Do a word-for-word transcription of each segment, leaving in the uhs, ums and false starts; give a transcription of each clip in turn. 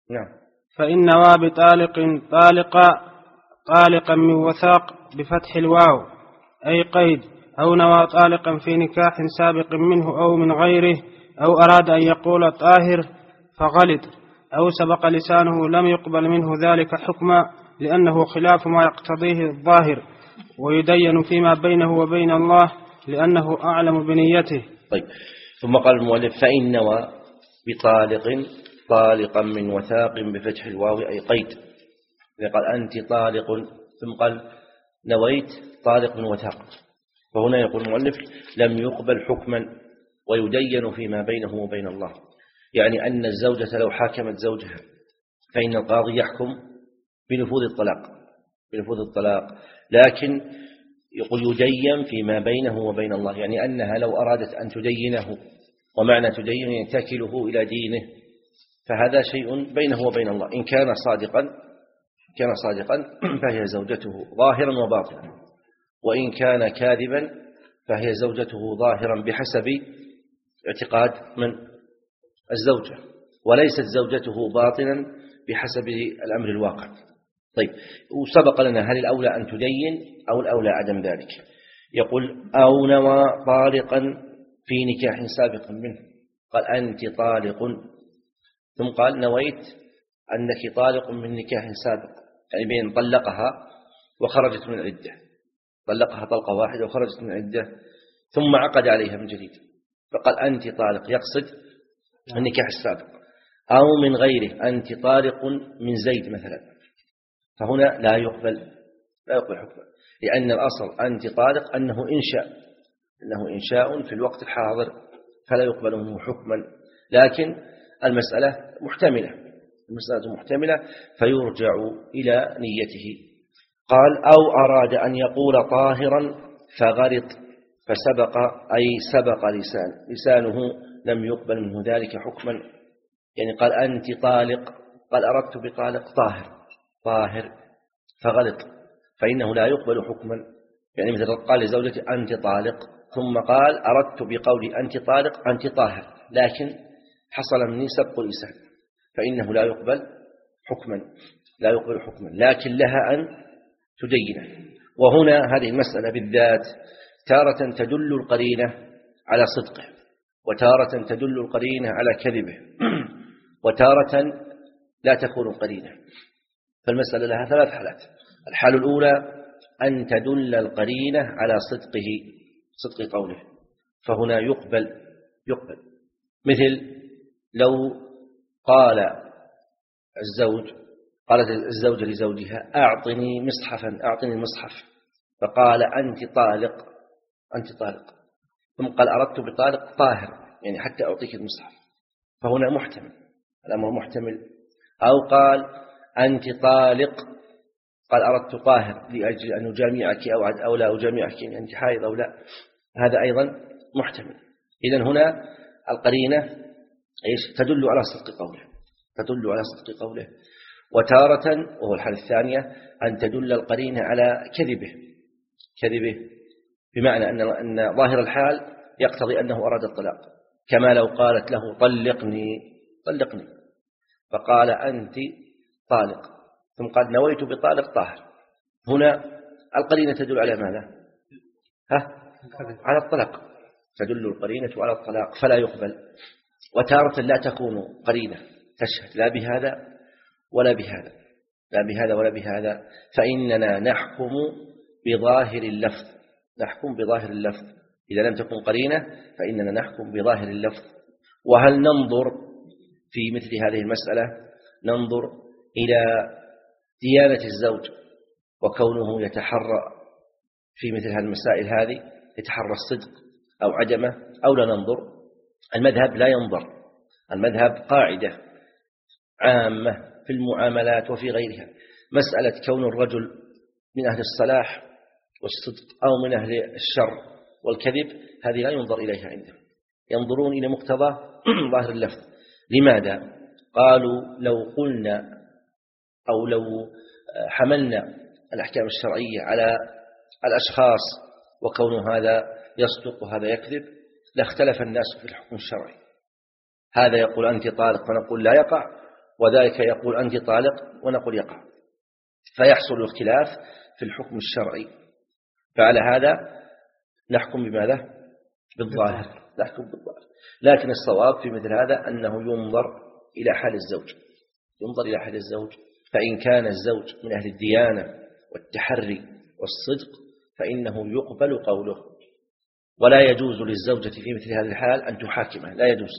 نعم. فإن نوى بطالق طالقا طالقا من وثاق بفتح الواو أي قيد، أو نوى طالقا في نكاح سابق منه أو من غيره، أو أراد أن يقول طاهر فغلط، أو سبق لسانه لم يقبل منه ذلك حكما، لأنه خلاف ما يقتضيه الظاهر، ويدين فيما بينه وبين الله لأنه أعلم بنيته. طيب، ثم قال المؤلف فإن نوى بطالق طالقا من وثاق بفتح الواو أي قيد، قال أنت طالق، ثم قال نويت طالق من وثاق، فهنا يقول المؤلف لم يقبل حكما ويدين فيما بينه وبين الله، يعني أن الزوجة لو حاكمت زوجها فإن القاضي يحكم بنفوذ الطلاق بنفوذ الطلاق لكن يقول يدين فيما بينه وبين الله، يعني أنها لو أرادت أن تدينه، ومعنى تدين ينتكله إلى دينه، فهذا شيء بينه وبين الله. إن كان صادقا كان صادقا فهي زوجته ظاهرا وباطنا، وإن كان كاذبا فهي زوجته ظاهرا بحسب اعتقاد من الزوجة، وليست زوجته باطنا بحسب الأمر الواقع. طيب، وسبق لنا هل الأولى أن تدين أو الأولى عدم ذلك؟ يقول أو نوى طالقا في نكاح سابق منه، قال أنت طالق، ثم قال نويت أنك طالق من نكاح سابق، يعني بين طلقها وخرجت من العدة، طلقها طلقة واحدة وخرجت من العدة ثم عقد عليها من جديد، فقال أنت طالق، يقصد النكاح السابق. أو من غيره، أنت طالق من زيد مثلا، فهنا لا يقبل لا يقبل حكما، لأن الأصل أنت طالق أنه إنشاء أنه إنشاء في الوقت الحاضر، فلا يقبل منه حكما، لكن المسألة محتملة المسألة محتملة فيرجع إلى نيته. قال أو أراد أن يقول طاهرا فغلط فسبق، أي سبق لسان لسانه لم يقبل منه ذلك حكما، يعني قال أنت طالق، قال أردت بطالق طاهر طاهر فغلط، فإنه لا يقبل حكما، يعني مثل قال لزوجتي أنت طالق ثم قال أردت بقولي أنت طالق أنت طاهر، لكن حصل مني سبق لسان، فإنه لا يقبل حكما لا يقبل حكما لكن لها أن تدين. وهنا هذه المسألة بالذات تارة تدل القرينة على صدقه، وتارة تدل القرينة على كذبه، وتارة لا تكون قرينة، فالمسألة لها ثلاث حالات. الحالة الأولى أن تدل القرينة على صدقه صدق قوله، فهنا يقبل يقبل مثل لو قال الزوج قالت الزوجة لزوجها أعطني مصحفا أعطني المصحف، فقال أنت طالق أنت طالق ثم قال أردت بطالق طاهر، يعني حتى أعطيك المصحف، فهنا محتمل الأمر محتمل. أو قال أنت طالق قال أردت طاهر لأجل أن أجامعك أو أو لا أجامعك، يعني أنت حائض أو لا، هذا أيضا محتمل. إذن هنا القرينة إيش تدل على صدق قوله تدل على صدق قوله وتارة وهو الحالة الثانية أن تدل القرينة على كذبه كذبه بمعنى أن أن ظاهر الحال يقتضي أنه أراد الطلاق، كما لو قالت له طلقني طلقني فقال أنت طالق ثم قال نويت بطالق طاهر، هنا القرينة تدل على ماذا؟ ها؟ على الطلاق، تدل القرينة على الطلاق فلا يقبل. وتارة لا تكون قرينة تشهد لا بهذا ولا بهذا لا بهذا ولا بهذا، فإننا نحكم بظاهر اللفظ نحكم بظاهر اللفظ إذا لم تكن قرينة فإننا نحكم بظاهر اللفظ. وهل ننظر في مثل هذه المسألة؟ ننظر إلى ديانة الزوج وكونه يتحرى في مثل هذه المسائل هذه، يتحرى الصدق أو عدمه، أو لا ننظر؟ المذهب لا ينظر، المذهب قاعدة عامة في المعاملات وفي غيرها، مسألة كون الرجل من أهل الصلاح والصدق أو من أهل الشر والكذب هذه لا ينظر إليها عندهم، ينظرون إلى مقتضى ظاهر اللفظ. لماذا؟ قالوا لو قلنا أو لو حملنا الأحكام الشرعية على الأشخاص وكون هذا يصدق وهذا يكذب لاختلف الناس في الحكم الشرعي، هذا يقول أنت طالق فنقول لا يقع، وذلك يقول أنت طالق ونقول يقع، فيحصل الاختلاف في الحكم الشرعي. فعلى هذا نحكم بماذا؟ بالظاهر، نحكم بالظاهر. لكن الصواب في مثل هذا أنه ينظر إلى حال الزوج، ينظر إلى حال الزوج، فإن كان الزوج من أهل الديانة والتحري والصدق فإنه يقبل قوله، ولا يجوز للزوجة في مثل هذه الحال أن تحاكمه، لا يجوز.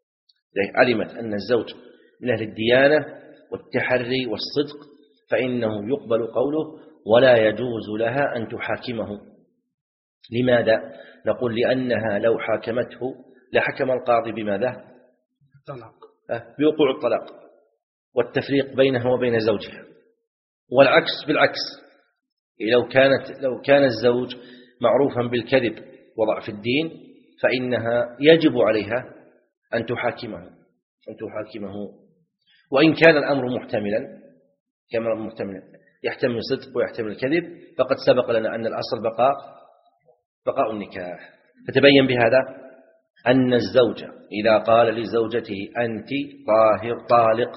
علمت أن الزوج من أهل الديانة والتحري والصدق فإنه يقبل قوله ولا يجوز لها أن تحاكمه. لماذا؟ نقول لأنها لو حاكمته لحكم القاضي بماذا؟ الطلاق، بوقوع الطلاق والتفريق بينها وبين زوجها. والعكس بالعكس، لو كانت لو كان الزوج معروفا بالكذب وضعف الدين فإنها يجب عليها أن تحاكمه أن تحاكمه وإن كان الأمر محتملا، كما محتملا يحتمل الصدق ويحتمل الكذب، فقد سبق لنا أن الأصل بقاء بقاء النكاح. فتبين بهذا أن الزوج إذا قال لزوجته أنت طاهر طالق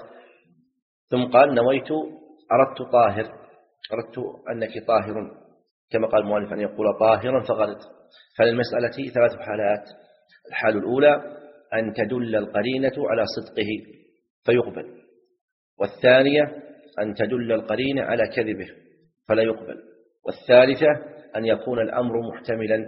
ثم قال نويت أردت طاهر أردت أنك طاهر، كما قال المؤلف أن يقول طاهرا فغلط. فللمسألة ثلاث حالات: الحال الأولى أن تدل القرينة على صدقه فيقبل، والثانية أن تدل القرينة على كذبه فلا يقبل، والثالثة أن يكون الأمر محتملا.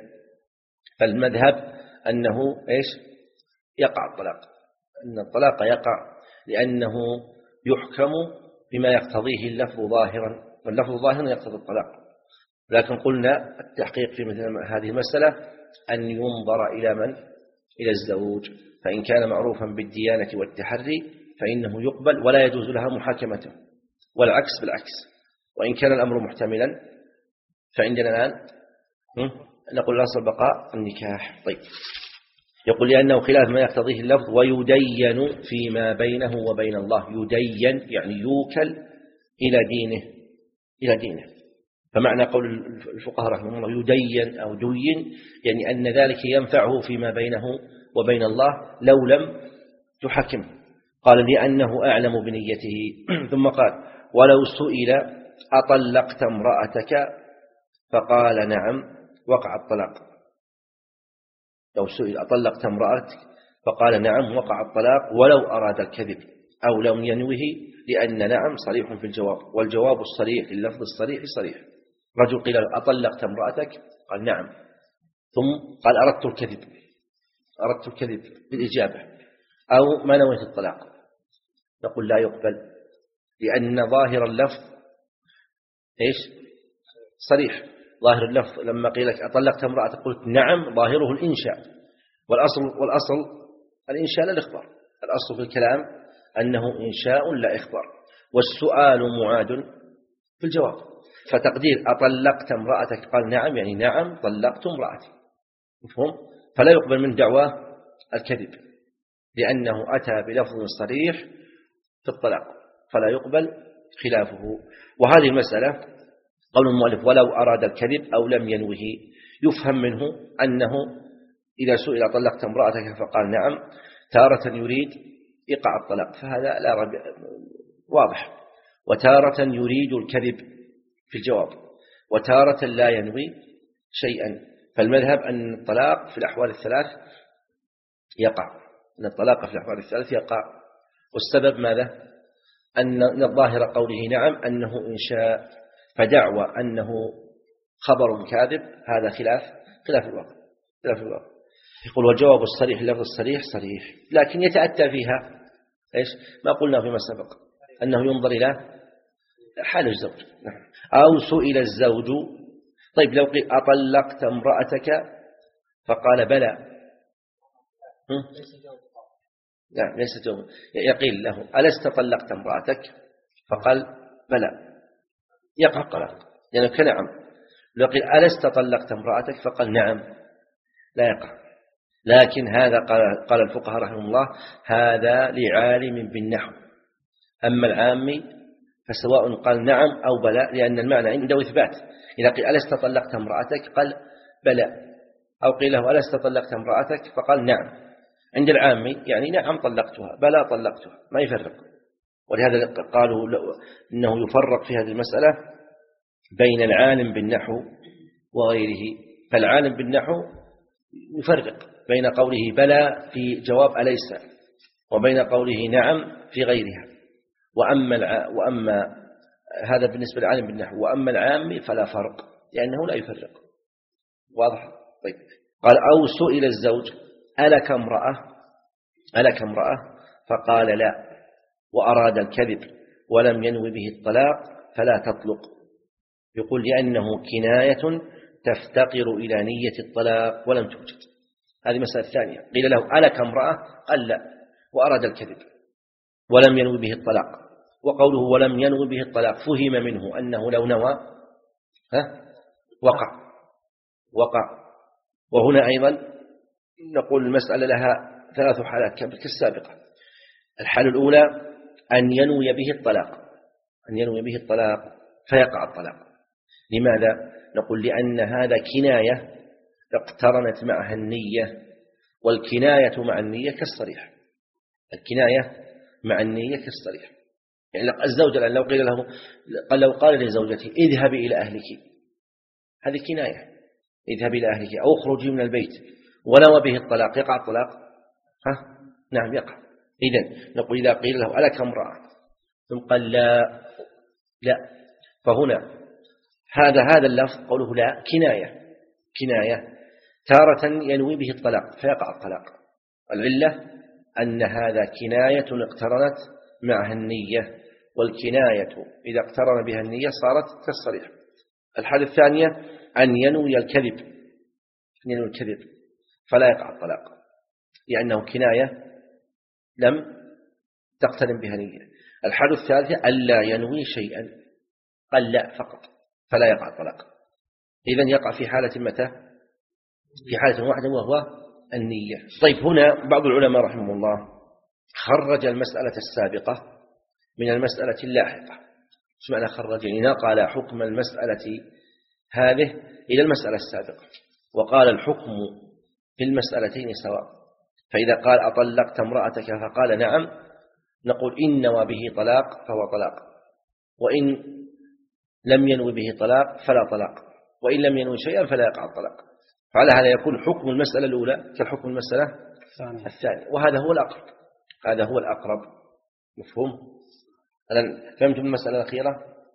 فالمذهب أنه إيش؟ يقع الطلاق، أن الطلاق يقع لأنه يحكم بما يقتضيه اللفظ ظاهرا، واللفظ ظاهرا يقتضي الطلاق. لكن قلنا التحقيق في مثل هذه المسألة أن ينظر إلى من؟ إلى الزوج، فإن كان معروفا بالديانة والتحري فإنه يقبل ولا يجوز لها محاكمته، والعكس بالعكس. وإن كان الأمر محتملا فعندنا الآن نقول الأصل بقاء النكاح. طيب، يقول لأنه خلاف ما يقتضيه اللفظ ويدين فيما بينه وبين الله. يدين يعني يوكل إلى دينه إلى دينه. فمعنى قول الفقهاء رحمه الله يدين أو دين يعني أن ذلك ينفعه فيما بينه وبين الله لو لم تحكمه. قال لأنه أعلم بنيته. ثم قال ولو سئل أطلقت امرأتك فقال نعم وقع الطلاق. لو سئل أطلقت امرأتك فقال نعم وقع الطلاق ولو أراد الكذب أو لم ينوه، لأن نعم صريح في الجواب، والجواب الصريح اللفظ الصريح صريح. رجل قيل أطلقت امرأتك قال نعم، ثم قال أردت الكذب أردت الكذب بالإجابة أو ما نويت الطلاق، نقول لا يقبل، لأن ظاهر اللفظ إيش؟ صريح. ظاهر اللفظ لما قيل لك أطلقت امرأتك قلت نعم، ظاهره الإنشاء، والأصل والأصل الإنشاء لا الإخبار. الأصل في الكلام أنه إنشاء لا إخبار، والسؤال معاد في الجواب. فتقدير أطلقت امرأتك قال نعم يعني نعم طلقت امرأتي، مفهوم؟ فلا يقبل من دعواه الكذب لأنه أتى بلفظ صريح في الطلاق، فلا يقبل خلافه. وهذه المسألة قول المؤلف ولو أراد الكذب أو لم ينوه يفهم منه أنه إذا سئل طلقت امرأتك فقال نعم تارة يريد إيقاع الطلاق، فهذا لا رب واضح، وتارة يريد الكذب في الجواب، وتارة لا ينوي شيئا. فالمذهب أن الطلاق في الأحوال الثلاث يقع، أن الطلاق في الأحوال الثلاث يقع. والسبب ماذا؟ أن الظاهر قوله نعم أنه إنشاء، فدعوى أنه خبر كاذب هذا خلاف خلاف الواقع خلاف الواقع. يقول والجواب الصريح اللفظ الصريح صريح، لكن يتأتى فيها إيش؟ ما قلنا فيما سبق أنه ينظر إلى حال الزوج. أو سئل الزوج طيب لو قيل أطلقت امرأتك فقال بلى، لا ليس جواب، يقيل له ألست طلقت امرأتك فقال بلى يقع الطلاق لأنه يعني كنعم. لو قيل ألست طلقت امرأتك فقال نعم لا يقع. لكن هذا قال, قال الفقهاء رحمه الله هذا لعالم بالنحو، أما العامي فسواء قال نعم أو بلى لأن المعنى عنده إثبات. إذا قيل ألست طلقت امرأتك قال بلى، أو قيل له ألست طلقت امرأتك فقال نعم. عند العامي يعني نعم طلقتها بلى طلقتها، ما يفرق. ولهذا قالوا إنه يفرق في هذه المسألة بين العالم بالنحو وغيره. فالعالم بالنحو يفرق بين قوله بلى في جواب أليس وبين قوله نعم في غيرها. وأما, الع... وأما هذا بالنسبة للعالم بالنحو، وأما العام فلا فرق لأنه لا يفرق. واضح؟ طيب. قال أو سئل الزوج ألك امرأة ألك امرأة فقال لا وأراد الكذب ولم ينوي به الطلاق فلا تطلق. يقول لأنه كناية تفتقر إلى نية الطلاق ولم توجد. هذه مسألة ثانية. قيل له ألك امرأة قال لا وأراد الكذب ولم ينوي به الطلاق. وقوله ولم ينوي به الطلاق فهم منه أنه لو نوى ها وقع وقع. وهنا أيضا نقول المسألة لها ثلاث حالات كالسابقة. الحالة الأولى أن ينوي به الطلاق أن ينوي به الطلاق فيقع الطلاق. لماذا؟ نقول لأن هذا كناية اقترنت معها النية، والكناية مع النية كالصريح. الكناية مع النية كالصريح. يعني الزوج الآن لو قيل له قال لو قال لزوجته اذهبي إلى أهلك، هذه كناية، اذهبي إلى أهلك أو اخرجي من البيت، ونوى به الطلاق، يقع الطلاق؟ ها؟ نعم يقع. إذن نقول إذا قيل له ألك امرأة ثم قال لا لا، فهنا هذا هذا اللفظ قوله لا كناية كناية تارة ينوي به الطلاق فيقع الطلاق. العلة أن هذا كناية اقترنت معها النية، والكناية إذا اقترن بها النية صارت كالصريح. الحالة الثانية أن ينوي الكذب أن ينوي الكذب فلا يقع الطلاق لأنه كناية لم تقترن بها نية. الحالة الثالثة ألا ينوي شيئا قال لا فقط فلا يقع الطلاق. إذن يقع في حالة متى؟ في حالة واحدة وهو النية. طيب هنا بعض العلماء رحمه الله خرج المسألة السابقة من المسألة اللاحقة. شو معنى خرج؟ يعني نقل حكم المسألة هذه إلى المسألة السابقة وقال الحكم في المسألتين سواء. فإذا قال أطلقت امرأتك فقال نعم نقول إن نوى به طلاق فهو طلاق، وإن لم ينوي به طلاق فلا طلاق، وإن لم ينوي شيئا فلا يقع الطلاق. فعلى هذا يكون حكم المسألة الأولى كالحكم المسألة الثانية، وهذا هو الأقرب. هذا هو الأقرب. مفهوم؟ الآن فهمتم المسألة الأخيرة؟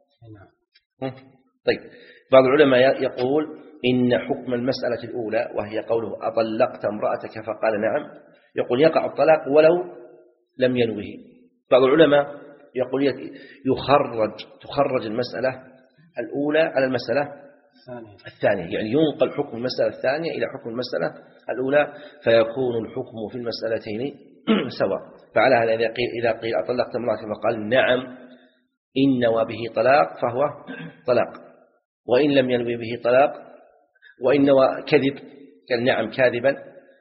نعم. طيب بعض العلماء يقول إن حكم المسألة الأولى وهي قوله أطلقت امرأتك فقال نعم يقول يقع الطلاق ولو لم ينوه. بعض العلماء يقول يخرج تخرج المسألة الأولى على المسألة الثانية، يعني ينقل حكم المسألة الثانية إلى حكم المسألة الأولى فيكون الحكم في المسألتين سواء. فعلى هذا إذا قيل, إذا قيل أطلقت امرأتك فقال نعم إن نوى به طلاق فهو طلاق، وإن لم ينوي به طلاق وإن نوى كذب قال نعم كاذبا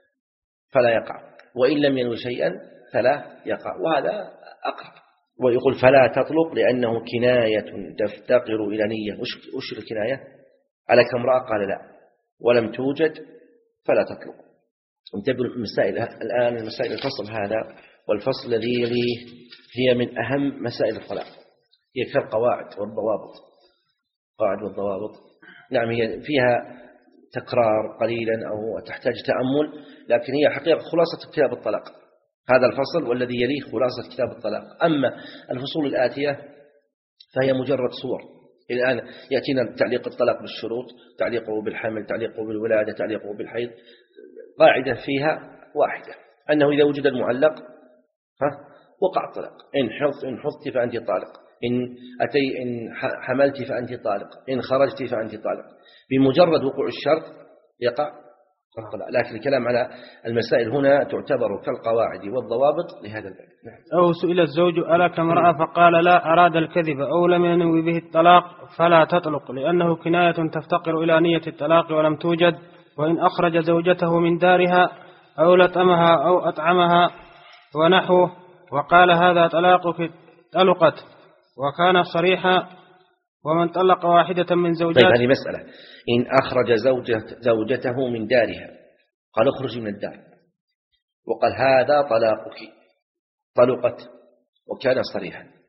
فلا يقع، وإن لم ينوي شيئا فلا يقع. وهذا أقرب. ويقول فلا تطلق لأنه كناية تفتقر إلى نية. وش الكناية؟ ألك امرأة قال لا ولم توجد فلا تطلق. انتبهوا المسائل الآن، المسائل الفصل هذا والفصل الذي يليه هي من أهم مسائل الطلاق، هي كالقواعد والضوابط. قواعد والضوابط نعم هي فيها تكرار قليلا أو تحتاج تأمل، لكن هي حقيقة خلاصة كتاب الطلاق. هذا الفصل والذي يليه خلاصة كتاب الطلاق. أما الفصول الآتية فهي مجرد صور. الآن يأتينا تعليق الطلاق بالشروط، تعليقه بالحمل، تعليقه بالولادة، تعليقه بالحيض. قاعدة فيها واحدة أنه إذا وجد المعلق ها وقع الطلاق. إن حفظت إن حفظت فأنت طالق، إن أتي إن حملت فأنت طالق، إن خرجت فأنت طالق. بمجرد وقوع الشرط يقع الطلاق. لكن الكلام على المسائل هنا تعتبر كالقواعد والضوابط لهذا الباب. أو سئل الزوج ألك امرأة فقال لا أراد الكذب أو لم ينوي به الطلاق فلا تطلق لأنه كناية تفتقر إلى نية الطلاق ولم توجد، وإن أخرج زوجته من دارها أو لطمها أو أطعمها ونحوه وقال هذا طلاقك طلقت وكان صريحا. ومن طلق واحدة من زوجات. طيب هذه مسألة. إن أخرج زوجة زوجته من دارها قال اخرج من الدار وقال هذا طلاقك طلقت وكان صريحا،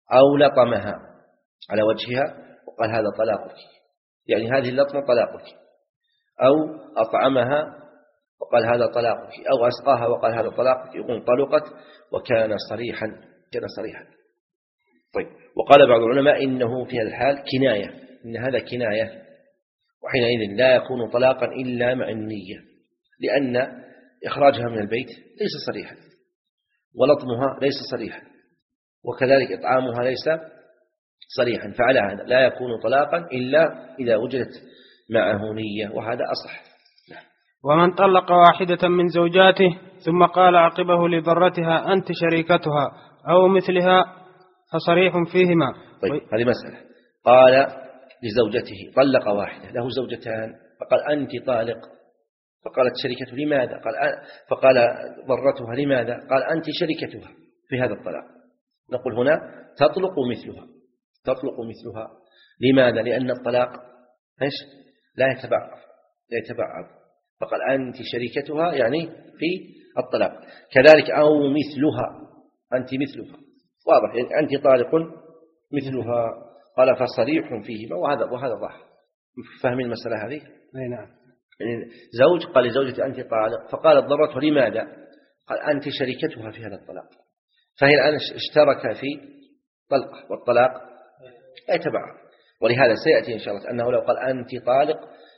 أو لطمها على وجهها وقال هذا طلاقك، يعني هذه اللطمة طلاقك، أو أطعمها وقال هذا طلاقك، أو أسقاها وقال هذا طلاقك، يقول طلقت وكان صريحا، كان صريحا. طيب، وقال بعض العلماء إنه في هذا الحال كناية، إن هذا كناية، وحينئذ لا يكون طلاقا إلا مع النية، لأن إخراجها من البيت ليس صريحا، ولطمها ليس صريحا، وكذلك إطعامها ليس صريحا، فعلى هذا لا يكون طلاقا إلا إذا وجدت معه نية، وهذا أصح. ومن طلق واحدة من زوجاته ثم قال عقبه لضرتها أنت شريكتها أو مثلها فصريح فيهما. طيب، هذه مسألة. قال لزوجته، طلق واحدة، له زوجتان، فقال أنت طالق، فقالت شركته لماذا؟ قال فقال ضرتها لماذا؟ قال أنت شركتها في هذا الطلاق. نقول هنا تطلق مثلها، تطلق مثلها. لماذا؟ لأن الطلاق إيش؟ لا يتبعض، لا يتبعض، فقال أنت شركتها يعني في الطلاق. كذلك أو مثلها، أنت مثلها، واضح، يعني أنت طالق مثلها. قال فصريح فيهما، وهذا وهذا ظاهر. فاهمين المسألة هذه؟ أي نعم. يعني زوج قال لزوجته أنت طالق، فقالت ضرته لماذا؟ قال أنت شريكتها في هذا الطلاق، فهي الآن اشترك في طلقة، والطلاق لا يتبعض. ولهذا سيأتي إن شاء الله أنه لو قال أنت طالق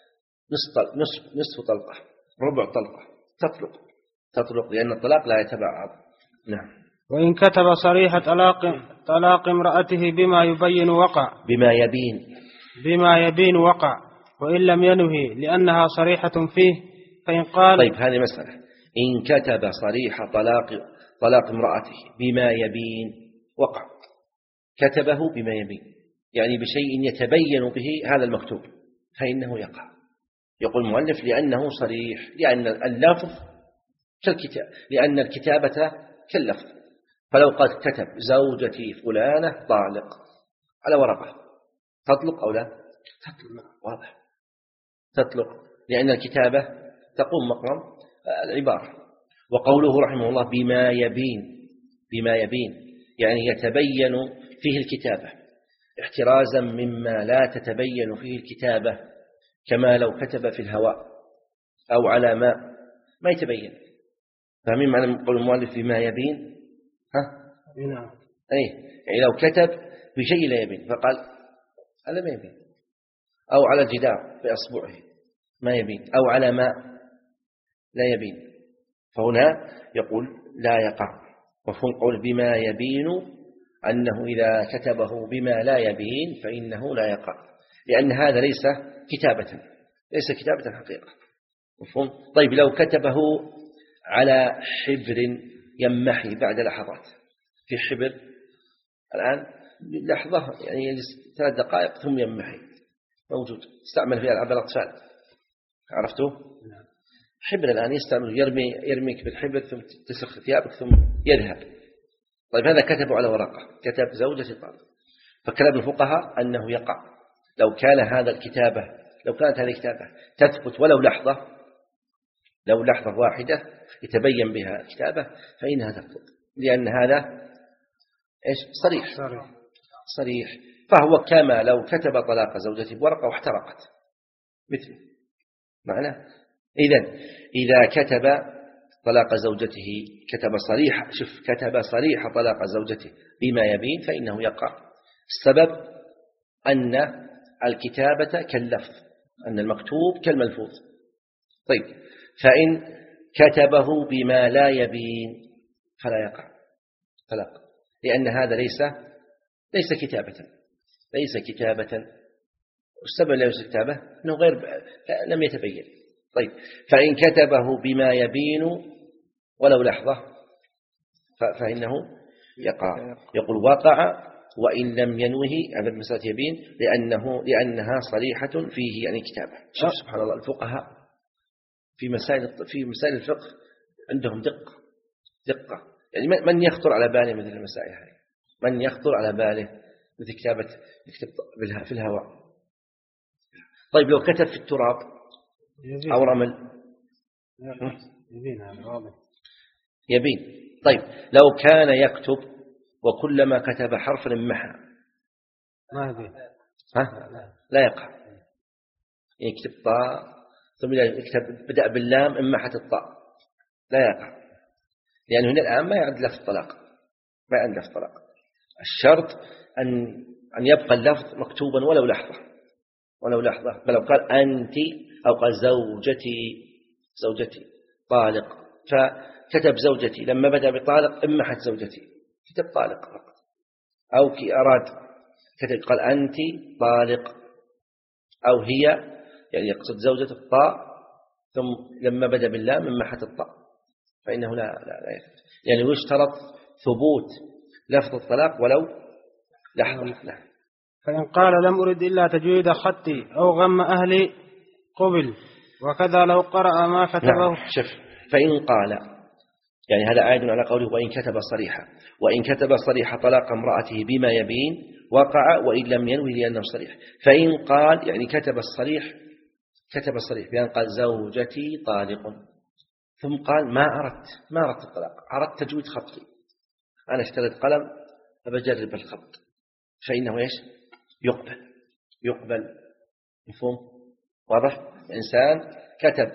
نصف, نصف, نصف طلقة، ربع طلقة، تطلق تطلق لأن الطلاق لا يتبعض. نعم. وإن كتب صريح طلاق طلاق امرأته بما يبين وقع، بما يبين بما يبين وقع، وإن لم ينهي لأنها صريحة فيه فإن قال. طيب، هذه مسألة. إن كتب صريح طلاق طلاق امرأته بما يبين وقع، كتبه بما يبين يعني بشيء يتبين به هذا المكتوب، فإنه يقع. يقول المؤلف لأنه صريح، لأن اللفظ كالكتاب، لأن الكتابة كاللفظ. فلو قد كتب زوجتي فلانة طالق على ورقة، تطلق أو لا؟ تطلق، واضح، تطلق، لأن الكتابة تقوم مقام العبارة. وقوله رحمه الله بما يبين، بما يبين يعني يتبين فيه الكتابة، احترازا مما لا تتبين فيه الكتابة، كما لو كتب في الهواء أو على ماء ما يتبين. فاهمين معنى قول المؤلف بما يبين؟ ها؟ نعم. أي يعني لو كتب بشيء لا يبين فقال هذا ما يبين، أو على الجدار بأصبعه ما يبين، أو على ماء لا يبين، فهنا يقول لا يقع. مفهوم قول بما يبين أنه إذا كتبه بما لا يبين فإنه لا يقع، لأن هذا ليس كتابة، ليس كتابة حقيقة. مفهوم؟ طيب، لو كتبه على حبر يمحي بعد لحظات، في حبر الآن لحظة يعني ثلاث دقائق ثم يمحي، موجود، استعمل فيها ألعاب الأطفال، عرفتوا؟ حبر الآن يستعمل، يرمي يرميك بالحبر ثم تسخ ثيابك ثم يذهب. طيب، هذا كتبه على ورقة، كتب زوجة طالق، فكلام الفقهاء أنه يقع لو كان هذا الكتابة، لو كانت هذه الكتابة تثبت ولو لحظة، لو لحظة واحدة يتبين بها الكتابة فإنها تثبت، لأن هذا إيش؟ صريح صريح, صريح. فهو كما لو كتب طلاق زوجته بورقة واحترقت مثله معناه. إذن إذا كتب طلاق زوجته كتب صريح، شوف، كتب صريح طلاق زوجته بما يبين فإنه يقع. السبب أن الكتابة كاللفظ، أن المكتوب كالملفوظ. طيب، فإن كتبه بما لا يبين فلا يقع طلاق، لأن هذا ليس ليس كتابة، ليس كتابة. والسبب ليس كتابة أنه غير لم يتبين. طيب، فإن كتبه بما يبين ولو لحظة فإنه يقع. يقول وقع وإن لم ينوه هذا المسألة يبين، لأنه لأنها صريحة فيه يعني كتابة. شوف سبحان الله، الفقهاء في مسائل في مسائل الفقه عندهم دقة دقة يعني من يخطر على باله مثل المسائل هذه؟ من يخطر على باله مثل كتابة يكتب في الهواء؟ طيب، لو كتب في التراب أو رمل يبين، هذا واضح، يبين. طيب، لو كان يكتب وكلما كتب حرفا انمحى. ما هذه ها؟ لا يقع. يكتب طاء ثم يكتب بدأ باللام انمحت الطاء، لا يقع، لأنه هنا الآن ما يعد لفظ طلاق، ما يعد لفظ طلاق. الشرط أن أن يبقى اللفظ مكتوبا ولو لحظة، ولو لحظة. فلو قال أنت أو قال زوجتي، زوجتي طالق، فكتب زوجتي، لما بدأ بطالق انمحت زوجتي، كتب طالق فقط. أو كي أراد كتب قال أنت طالق، أو هي، يعني يقصد زوجة الطاء، ثم لما بدأ باللام انمحت الطاء، فإنه لا لا لا يثبت. يعني يشترط ثبوت لفظ الطلاق ولو لحظة. نعم. فإن قال لم أرد إلا تجويد خطي أو غم أهلي قبل، وكذا لو قرأ ما كتبه. نعم. شف فإن قال، يعني هذا عائد على قوله وإن كتب صريحا، وإن كتب صريح طلاق امرأته بما يبين وقع وإن لم ينوي لأنه صريح. فإن قال يعني كتب الصريح، كتب الصريح بأن قال زوجتي طالق، ثم قال ما أردت ما أردت الطلاق، أردت تجويد خطي، أنا اشتريت قلم أبجرب الخط، فإنه إيش؟ يقبل، يقبل. مفهوم؟ واضح؟ إنسان كتب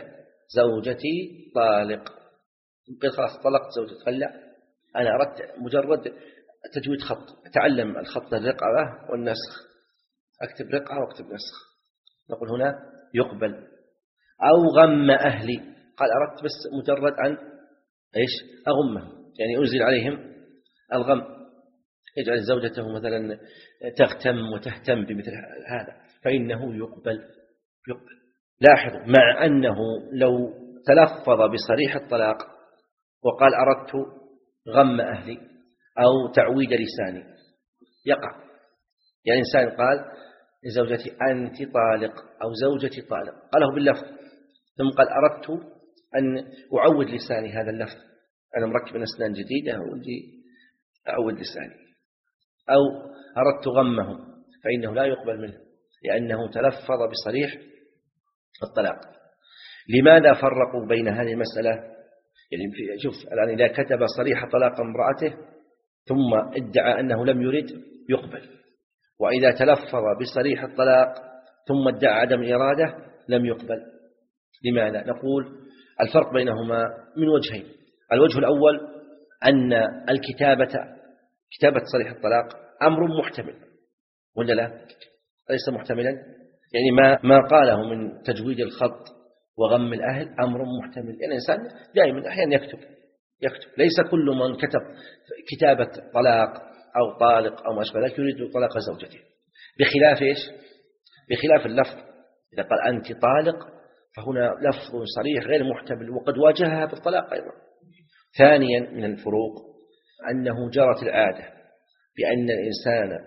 زوجتي طالق، يمكن خلاص طلقت زوجتي، قال لا أنا أردت مجرد تجويد خط، أتعلم الخط الرقعة والنسخ، أكتب رقعة وأكتب نسخ، نقول هنا يقبل. أو غم أهلي، قال أردت بس مجرد أن إيش؟ أغمهم، يعني أنزل عليهم الغم، يجعل زوجته مثلا تغتم وتهتم بمثل هذا، فإنه يقبل، يقبل. لاحظوا مع أنه لو تلفظ بصريح الطلاق وقال أردت غم أهلي أو تعويد لساني يقع. يعني إنسان قال لزوجتي أنت طالق أو زوجتي طالق، قاله باللفظ، ثم قال أردت أن أعود لساني هذا اللفظ، أنا مركب أسنان جديدة ودي أعود لساني، أو أردت غمهم، فإنه لا يقبل منه لأنه تلفظ بصريح الطلاق. لماذا فرقوا بين هذه المسألة؟ يعني شوف الآن إذا كتب صريح طلاق امرأته ثم ادعى أنه لم يرد يقبل، وإذا تلفظ بصريح الطلاق ثم ادعى عدم الإرادة لم يقبل. لماذا؟ نقول الفرق بينهما من وجهين. الوجه الأول أن الكتابة، كتابة صريح الطلاق أمر محتمل ولا لا؟ ليس محتملا، يعني ما ما قاله من تجويد الخط وغم الأهل أمر محتمل، يعني الإنسان دائما أحيانا يكتب يكتب ليس كل من كتب كتابة طلاق أو طالق أو ما أشبه ذلك يريد طلاق زوجته، بخلاف إيش؟ بخلاف اللفظ، إذا قال أنت طالق فهنا لفظ صريح غير محتمل وقد واجهها بالطلاق أيضا. ثانيا من الفروق أنه جرت العادة بأن الإنسان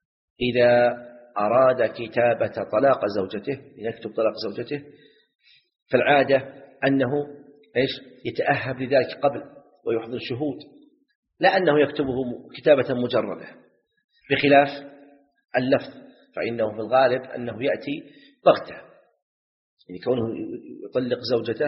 إذا أراد كتابة طلاق زوجته، يكتب طلاق زوجته، فالعادة أنه إيش؟ يتأهب لذلك قبل ويحضر شهود، لا أنه يكتبه كتابة مجردة، بخلاف اللفظ فإنه في الغالب أنه يأتي بغتة، يعني كونه يطلق زوجته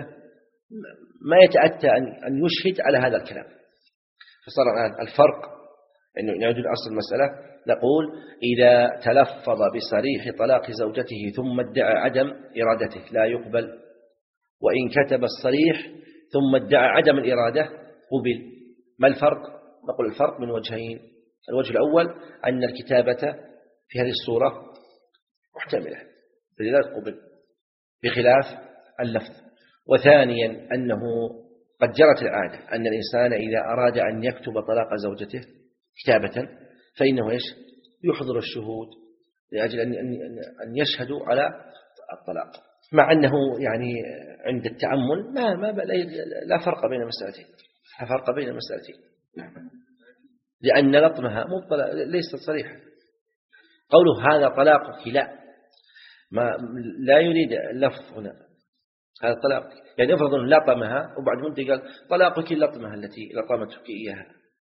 ما يتأتى أن يشهد على هذا الكلام. فصار الآن الفرق أنه نعود لأصل المسألة، نقول إذا تلفظ بصريح طلاق زوجته ثم ادعى عدم إرادته لا يقبل، وإن كتب الصريح ثم ادعى عدم الإرادة قبل. ما الفرق؟ نقول الفرق من وجهين. الوجه الأول أن الكتابة في هذه الصورة محتملة فلذلك قبل بخلاف اللفظ. وثانيا أنه قد جرت العادة أن الإنسان إذا أراد أن يكتب طلاق زوجته كتابة فإنه إيش؟ يحضر الشهود لأجل أن يشهدوا على الطلاق، مع أنه يعني عند التأمل ما ما لا فرق بين مسألتين، لا فرق بين مسألتين، لأن لطمها ليست صريحة. قوله هذا طلاقك لا ما لا يريد اللفظ هنا، هذا طلاق، يعني افرض لطمها وبعد مدة قال طلاقك اللطمة التي لطمتك إياها،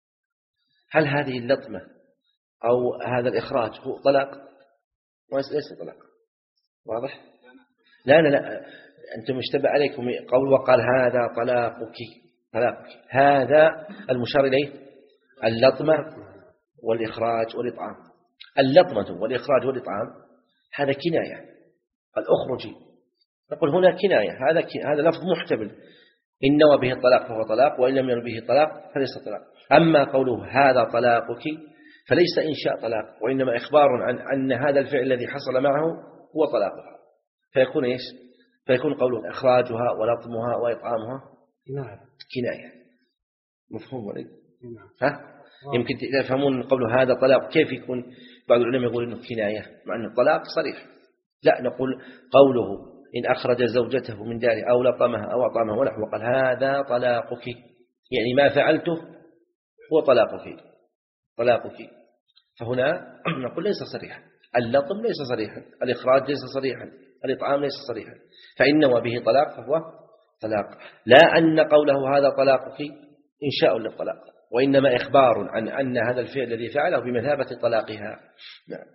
هل هذه اللطمة أو هذا الإخراج هو طلاق؟ ليس طلاق. واضح؟ لا لا لا أنتم اشتبه عليكم قول وقال هذا طلاقك، طلاقك هذا المشار إليه اللطمة والإخراج والإطعام. اللطمة والإخراج والإطعام هذا كناية، قال أخرجي، نقول هنا كناية، هذا هذا لفظ محتمل، إن نوى به الطلاق فهو طلاق، وإن لم ينوي به الطلاق فليس طلاق. أما قوله هذا طلاقك فليس إنشاء طلاق، وإنما إخبار عن أن هذا الفعل الذي حصل معه هو طلاقها، فيكون إيش؟ فيكون قوله إخراجها ولطمها وإطعامها كناية. مفهوم ولا؟ ها؟ يمكن تفهمون قوله هذا طلاق كيف يكون؟ بعض العلماء يقول إنه كناية مع أن الطلاق صريح. لا، نقول قوله إن أخرج زوجته من داره أو لطمها أو أطعمها ونحو، قال هذا طلاقك، يعني ما فعلته هو طلاقك طلاقك. فهنا نقول ليس صريحا، اللطم ليس صريحا، الإخراج ليس صريحا، الإطعام ليس صريحا، فإن نوى به طلاق فهو طلاق. لا أن قوله هذا طلاقك إنشاء للطلاق، وإنما إخبار عن أن هذا الفعل الذي فعله بمثابة طلاقها. نعم.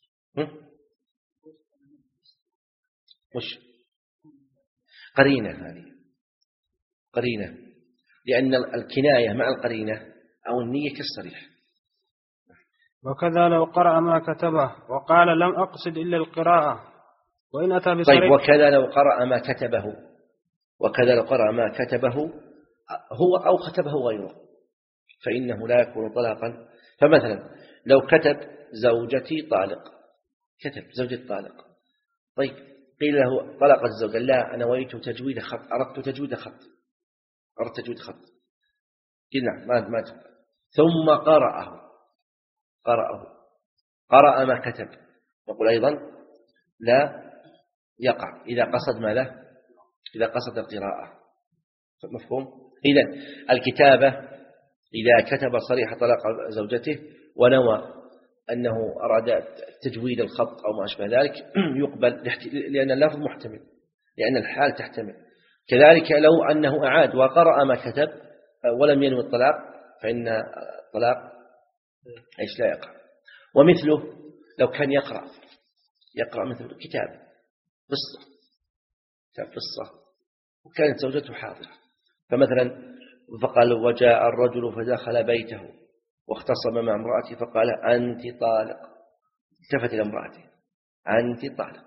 وش قرينة هذه؟ قرينة، لأن الكناية مع القرينة أو النية كالصريح. وكذا لو قرأ ما كتبه وقال لم أقصد إلا القراءة وإن أتى بصريح. طيب، وكذا لو قرأ ما كتبه، وكذا لو قرأ ما كتبه هو أو كتبه غيره فإنه لا يكون طلاقا. فمثلا لو كتب زوجتي طالق، كتب زوجتي طالق، طيب قيل له طلق الزوجة، لا أنا نويت تجويد خط، أردت تجويد خط، أردت تجويد خط، قلنا ما ما ثم قرأه قرأه قرأ ما كتب، نقول أيضا لا يقع إذا قصد ماذا؟ إذا قصد القراءة. مفهوم؟ إذن الكتابة إذا كتب صريح طلاق زوجته ونوى أنه أراد تجويد الخط أو ما أشبه ذلك يقبل، لأن اللفظ محتمل، لأن الحال تحتمل. كذلك لو أنه أعاد وقرأ ما كتب ولم ينوي الطلاق فإن الطلاق إيش لا يقع. ومثله لو كان يقرأ يقرأ مثل كتاب قصة، كتاب قصة وكانت زوجته حاضرة، فمثلا فقال وجاء الرجل فدخل بيته واختصم مع امرأته فقال أنت طالق، التفت إلى امرأته أنت طالق،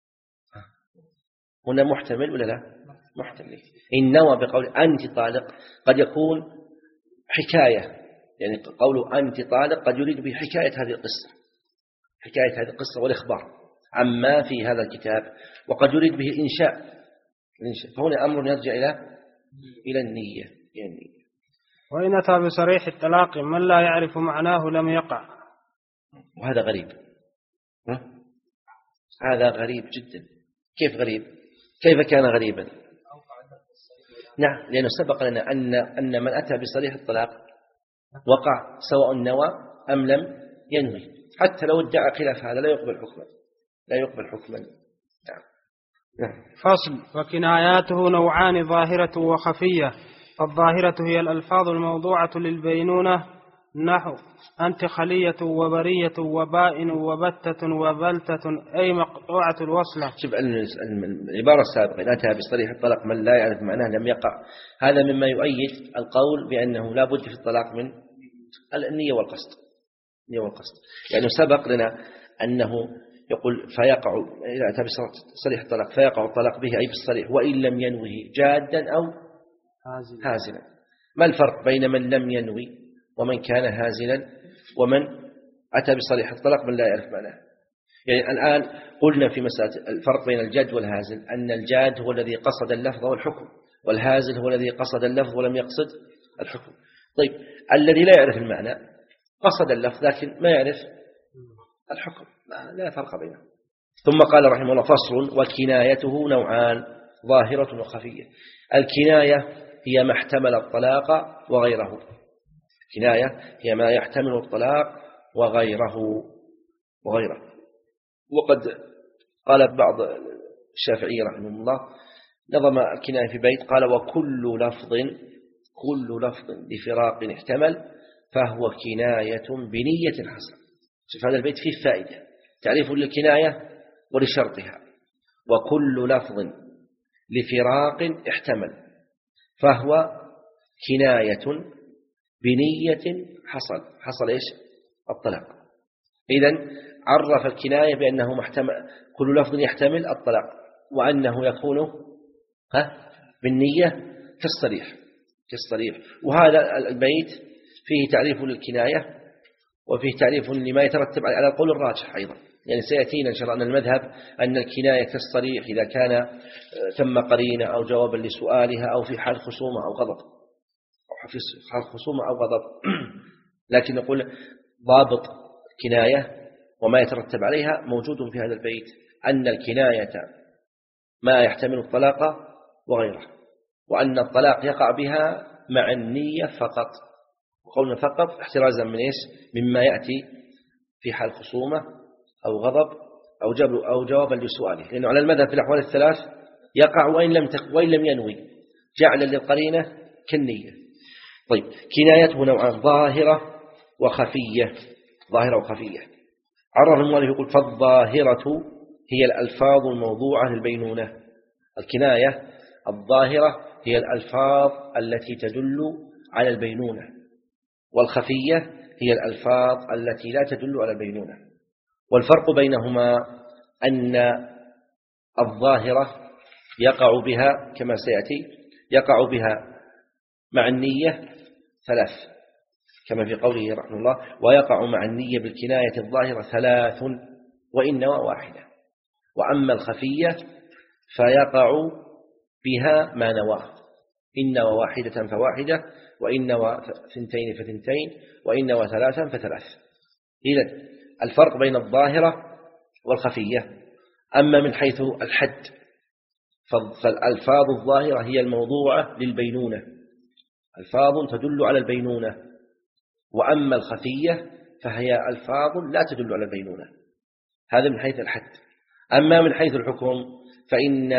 هنا محتمل ولا لا؟ محتمل. إن نوى بقول أنت طالق قد يكون حكاية، يعني قوله أنت طالق قد يريد به حكاية هذه القصة، حكاية هذه القصة والإخبار عما في هذا الكتاب، وقد يريد به إنشاء، فهنا أمر يرجع إلى إلى النية يعني. وإن أتى بصريح الطلاق من لا يعرف معناه لم يقع، وهذا غريب، هذا غريب جدا. كيف غريب؟ كيف كان غريبا؟ نعم، لأنه سبق لنا أن أن من أتى بصريح الطلاق وقع سواء نوى أم لم ينوي، حتى لو ادعى خلاف هذا لا يقبل حكما، لا يقبل حكما. نعم. نعم. فصل. وكناياته نوعان ظاهرة وخفية. فالظاهرة هي الألفاظ الموضوعة للبينونة نحو أنت خلية وبرية وبائن وبتة وبلتة، أي مقطوعة الوصلة. شوف العبارة السابقة إن أتى بصريح الطلاق من لا يعرف معناه لم يقع، هذا مما يؤيد القول بأنه لا بد في الطلاق من النية والقصد، النية والقصد، يعني سبق لنا أنه يقول فيقع إذا أتى بصريح الطلاق فيقع الطلاق به أي بالصريح وإن لم ينوه جادا أو هازلا. ما الفرق بين من لم ينوي ومن كان هازلا ومن أتى بصريح الطلاق من لا يعرف معناه؟ يعني الآن قلنا في مسألة الفرق بين الجاد والهازل أن الجاد هو الذي قصد اللفظ والحكم، والهازل هو الذي قصد اللفظ ولم يقصد الحكم. طيب الذي لا يعرف المعنى قصد اللفظ لكن ما يعرف الحكم، لا فرق بينهم. ثم قال رحمه الله فصل. وكنايته نوعان ظاهرة وخفية. الكناية هي ما احتمل الطلاق وغيره، الكناية هي ما يحتمل الطلاق وغيره وغيره وقد قال بعض الشافعية رحمه الله نظم الكناية في بيت قال وكل لفظ كل لفظ بفراق احتمل فهو كناية بنية حصل. شوف هذا البيت فيه فائدة، تعريف للكناية ولشرطها. وكل لفظ لفراق احتمل فهو كناية بنية حصل. حصل إيش؟ الطلاق. إذن عرف الكناية بأنه محتمل كل لفظ يحتمل الطلاق، وأنه يكون ها بالنية كالصريح كالصريح. وهذا البيت فيه تعريف للكناية وفيه تعريف لما يترتب على القول الراجح أيضا. يعني سيأتينا إن شاء الله أن المذهب أن الكناية كالصريح إذا كان ثم قرينة أو جوابا لسؤالها أو في حال خصومة أو غضب أو في حال خصومة أو غضب. لكن نقول ضابط الكناية وما يترتب عليها موجود في هذا البيت، أن الكناية ما يحتمل الطلاق وغيره، وأن الطلاق يقع بها مع النية فقط. وقولنا فقط احترازا من إيش؟ مما يأتي في حال خصومة أو غضب أو جاب أو جوابا لسؤاله، لأنه على المذهب في الأحوال الثلاث يقع وإن لم تق وإن لم ينوي، جعل للقرينة كالنية. طيب، كنايته نوعان: ظاهرة وخفية. ظاهرة وخفية. عرف المؤلف يقول: فالظاهرة هي الألفاظ الموضوعة للبينونة. الكناية الظاهرة هي الألفاظ التي تدل على البينونة، والخفية هي الألفاظ التي لا تدل على البينونة. والفرق بينهما أن الظاهرة يقع بها كما سيأتي يقع بها مع النية ثلاث، كما في قوله رحمه الله: ويقع مع النية بالكناية الظاهرة ثلاث وإن نوى واحدة. وأما الخفية فيقع بها ما نواه، إن نوى واحدة فواحدة، وإن نوى ثنتين فثنتين، وإن نوى ثلاثا فثلاث. إذن الفرق بين الظاهرة والخفية. أما من حيث الحد فالألفاظ الظاهرة هي الموضوعة للبينونة، ألفاظ تدل على البينونة. وأما الخفية فهي ألفاظ لا تدل على البينونة. هذا من حيث الحد. أما من حيث الحكم فإن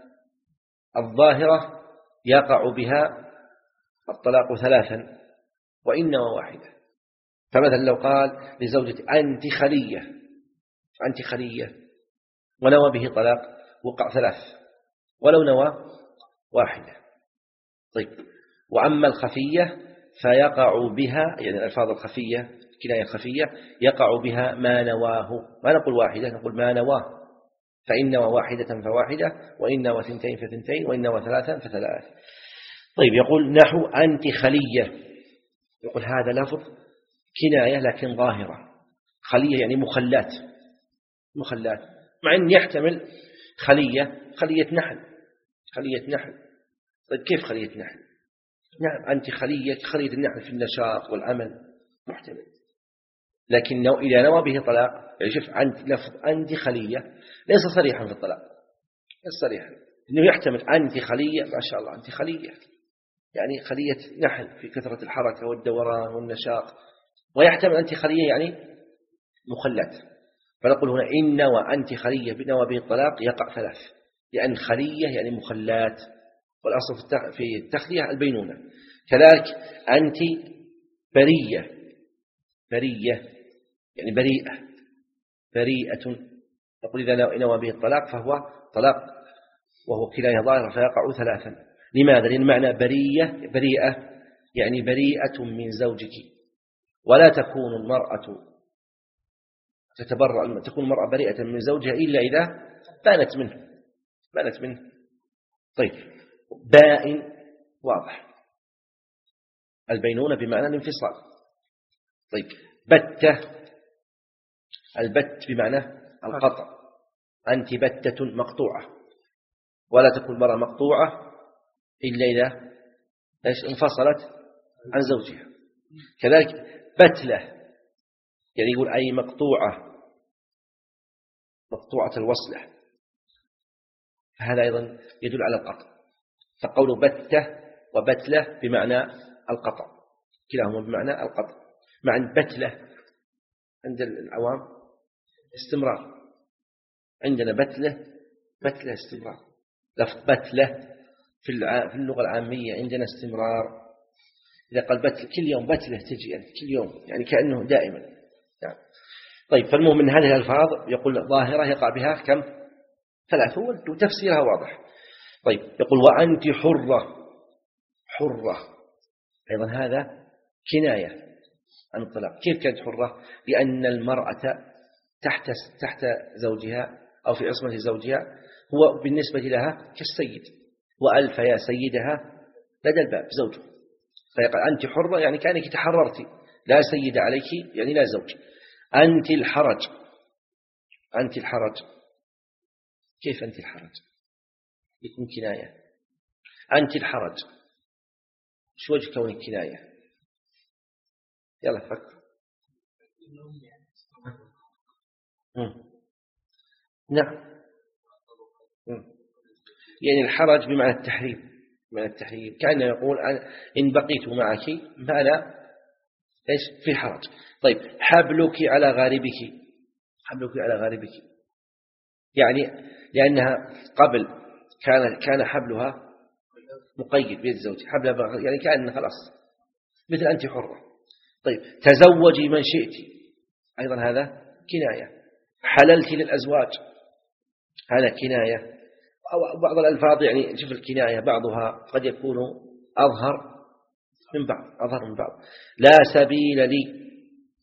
الظاهرة يقع بها الطلاق ثلاثا وإن نوى واحدة. فمثلا لو قال لزوجتي: أنت خلية، أنت خلية، ونوى به طلاق، وقع ثلاث ولو نوى واحدة. طيب، وأما الخفية فيقع بها، يعني الألفاظ الخفية الكناية الخفية يقع بها ما نواه، ما نقول واحدة، نقول ما نواه، فإن نوى واحدة فواحدة، وإن نوى ثنتين فثنتين، وإن نوى ثلاثا فثلاث. طيب، يقول نحو أنت خلية، يقول هذا لفظ كناية لكن ظاهرة. خلية يعني مخلات، مخلات، مع أن يحتمل خلية خلية نحل، خلية نحل. طيب، كيف خلية نحل؟ نعم، أنت خلية خلية النحل في النشاط والعمل محتمل. لكن إذا نوى به طلاق، يعني شوف أنت لفظ أنت خلية ليس صريحا في الطلاق، ليس صريحا، إنه يحتمل أنت خلية، ما شاء الله أنت خلية، يعني خلية نحل في كثرة الحركة والدوران والنشاط، ويحتمل أنت خلية يعني مخلات. فنقول هنا إن نوى أنت خلية بنوى به الطلاق يقع ثلاث، لأن خلية يعني مخلات، والأصل في التخلية البينونة. كذلك أنت برية، برية يعني بريئة، بريئة، نقول إذا نوى به الطلاق فهو طلاق وهو كناية ظاهرة فيقع ثلاثا. لماذا؟ لأن معنى برية بريئة يعني بريئة من زوجك، ولا تكون المرأة تتبرأ تكون المرأة بريئة من زوجها إلا إذا بانت منه بانت منه طيب، بائن واضح، البينونة بمعنى الانفصال. طيب، بتة، البت بمعنى القطع، أنت بتة مقطوعة، ولا تكون المرأة مقطوعة إلا إذا انفصلت عن زوجها. كذلك بتلة يعني يقول أي مقطوعة، مقطوعة الوصلة، فهذا أيضا يدل على القطع. فقول بتة وبتلة بمعنى القطع، كلاهما بمعنى القطع. مع أن بتلة عند العوام استمرار، عندنا بتلة بتلة استمرار. لفظ بتلة في اللغة العامية عندنا استمرار. إذا قال بتلة كل يوم بتلة تجي، يعني كل يوم، يعني كأنه دائما يعني. طيب، فالمهم من هذه الألفاظ يقول ظاهرة يقع بها كم؟ ثلاثة، وتفسيرها واضح. طيب، يقول وأنت حرة، حرة أيضا هذا كناية، عن الطلاق. كيف كانت حرة؟ لأن المرأة تحت تحت زوجها أو في عصمة زوجها هو بالنسبة لها كالسيد، وألف يا سيدها لدى الباب زوجه، فيقول أنت حرة يعني كأنك تحررتي، لا سيد عليك يعني لا زوج. أنت الحرج، أنت الحرج، كيف أنت الحرج؟ يكون كناية. أنت الحرج، شو وجه كونك كناية؟ يلا فكر. نعم، يعني الحرج بمعنى التحريم، بمعنى التحريم، كأنه يقول إن بقيت معك فأنا إيش في حرج. طيب حبلك على غاربك، حبلك على غاربك يعني لأنها قبل كان كان حبلها مقيد بيد الزوج، حبلها يعني كأنه خلاص مثل أنت حرة. طيب تزوجي من شئت، أيضا هذا كناية. حللت للأزواج، هذا كناية. أو بعض الألفاظ يعني شوف الكناية بعضها قد يكون أظهر من بعض، أظهر من بعض. لا سبيل لي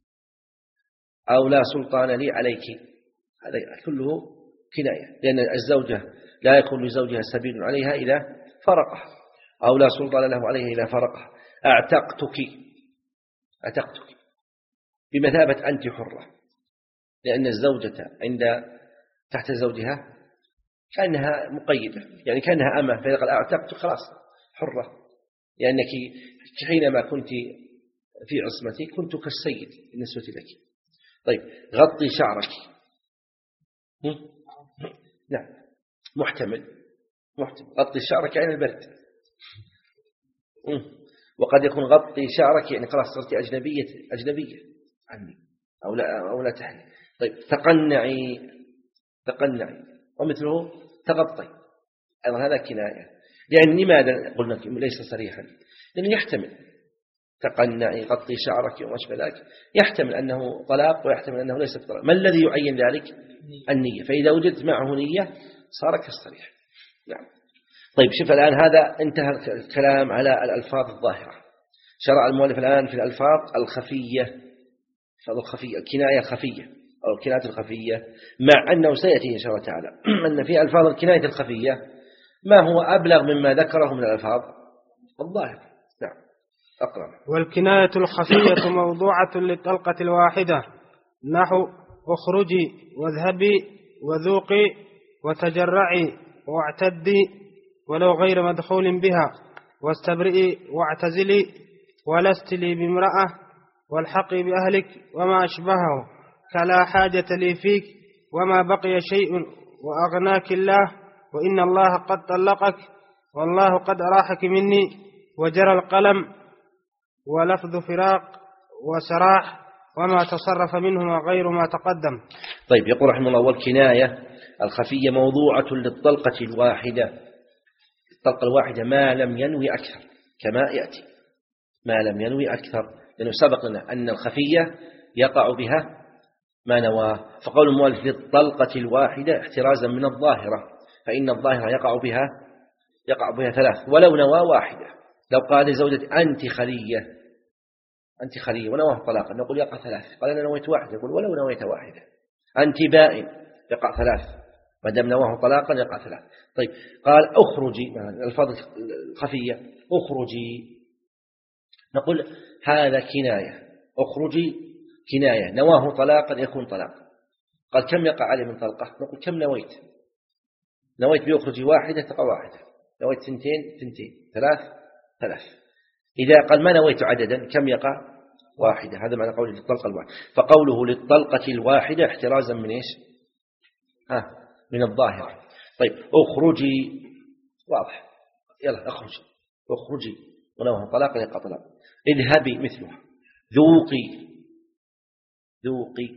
أو لا سلطان لي عليك، هذا كله كناية، لأن الزوجة لا يكون لزوجها سبيل عليها إذا فرقه، أو لا سلطان له عليها إذا فرقه. أعتقتك، أعتقتك بمثابة أنت حرة، لأن الزوجة عند تحت زوجها كأنها مقيدة، يعني كأنها أمة، فإذا قال أعتقت خلاص حرة، لأنك حينما كنت في عصمتي كنت كالسيد بالنسبة لك. طيب غطي شعرك، نعم محتمل، محتمل غطي شعرك عن البرد، وقد يكون غطي شعرك يعني خلاص صرت أجنبية أجنبية عني أو لا أو لا تحري. طيب تقنعي، تقنعي، ومثله تغطي، أيضا هذا كناية. يعني لماذا قلنا ليس صريحا؟ لأنه يحتمل تقنعي غطي شعرك وما أشبه ذلك، يحتمل أنه طلاق ويحتمل أنه ليس طلاق. ما الذي يعين ذلك؟ النية، فإذا وجدت معه نية صار كالصريح. نعم. طيب شوف الآن هذا انتهى الكلام على الألفاظ الظاهرة. شرع المؤلف الآن في الألفاظ الخفية، الألفاظ الخفية، الكناية الخفية أو الكناية الخفية، مع أنه سيأتي إن شاء الله تعالى أن في ألفاظ الكناية الخفية ما هو أبلغ مما ذكره من الألفاظ الظاهرة. نعم أقرأ. والكناية الخفية موضوعة للطلقة الواحدة، نحو اخرجي واذهبي وذوقي وتجرعي واعتدي ولو غير مدخول بها، واستبرئي واعتزلي ولست لي بامرأة، والحقي بأهلك وما أشبهه، كلا حاجة لي فيك وما بقي شيء وأغناك الله، وإن الله قد طلقك والله قد أراحك مني، وجرى القلم ولفظ فراق وسراح وما تصرف منهما غير ما تقدم. طيب يقول رحمه الله والكناية الخفية موضوعة للطلقة الواحدة، الطلقة الواحدة ما لم ينوي أكثر، كما يأتي ما لم ينوي أكثر، لأنه سبق لنا أن الخفية يقع بها ما نواه. فقول المؤلف للطلقة الواحدة احترازا من الظاهرة، فإن الظاهرة يقع بها يقع بها ثلاث ولو نوى واحدة. لو قال لزوجة أنت خلية، أنت خلية ونواه طلاقا، نقول يقع ثلاث. قال أنا نويت واحدة، يقول ولو نويت واحدة. أنت بائن، يقع ثلاث، ما دام نواه طلاقا يقع ثلاث. طيب قال أخرجي، الألفاظ الخفية أخرجي، نقول هذا كناية، أخرجي كناية، نواه طلاقا يكون طلاق. قال كم يقع عليه من طلقة؟ نقول كم نويت؟ نويت بيخرجي واحدة تقع واحدة، نويت ثنتين ثنتين، ثلاث ثلاث. إذا قال ما نويت عددا كم يقع؟ واحدة. هذا معنى قوله للطلقة الواحدة. فقوله للطلقة الواحدة احترازا من إيش؟ ها من الظاهرة. طيب أخرجي واضح، يلا أخرجي، أخرجي ونوها طلاقا يقع طلاق. اذهبي مثلها. ذوقي، ذوقي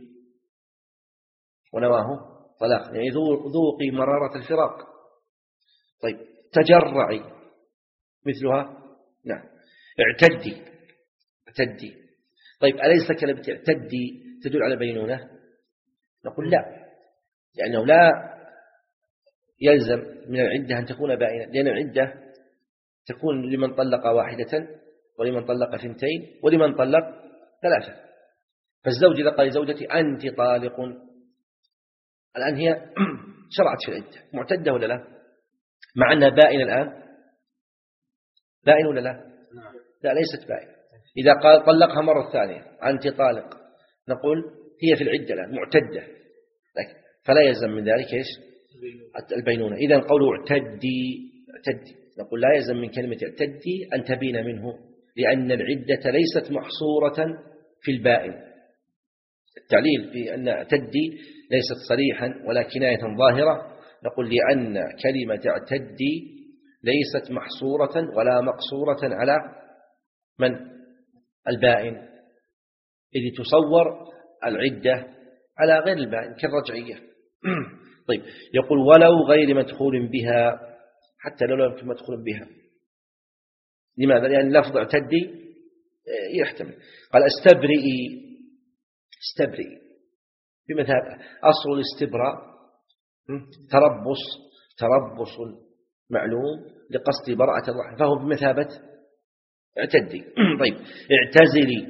ونواه طلاق، يعني ذوقي مرارة الفراق. طيب تجرعي مثلها، نعم. اعتدي، اعتدي. طيب أليس كلمة اعتدي تدل على بينونة؟ نقول لا، لأنه لا يلزم من العدة أن تكون بائنة، لأن العدة تكون لمن طلق واحدة ولمن طلق ثنتين ولمن طلق ثلاثة. فالزوج إذا قال لزوجتي أنت طالق، الآن هي شرعت في العدة، معتدة ولا لا؟ مع أنها بائنة الآن، بائن ولا لا؟ لا ليست بائن. إذا قال طلقها مرة ثانية أنت طالق، نقول هي في العدة الآن معتدة، فلا يلزم من ذلك إيش؟ البينونة. إذا قوله اعتدي، اعتدي نقول لا يلزم من كلمة اعتدي أن تبين منه، لأن العدة ليست محصورة في البائن. التعليل في أن اعتدي ليست صريحا ولا كناية ظاهرة، نقول لأن كلمة اعتدي ليست محصورة ولا مقصورة على من؟ البائن، إذ تصور العدة على غير البائن كالرجعية. طيب يقول ولو غير مدخول بها، حتى لو لم يكن مدخول بها. لماذا؟ لأن لفظ اعتدي يحتمل. قال استبرئي، استبرئي بمثابة أصل الاستبراء تربص، تربص معلوم لقصد براءة الرحم، فهو بمثابة اعتدي. طيب اعتزلي،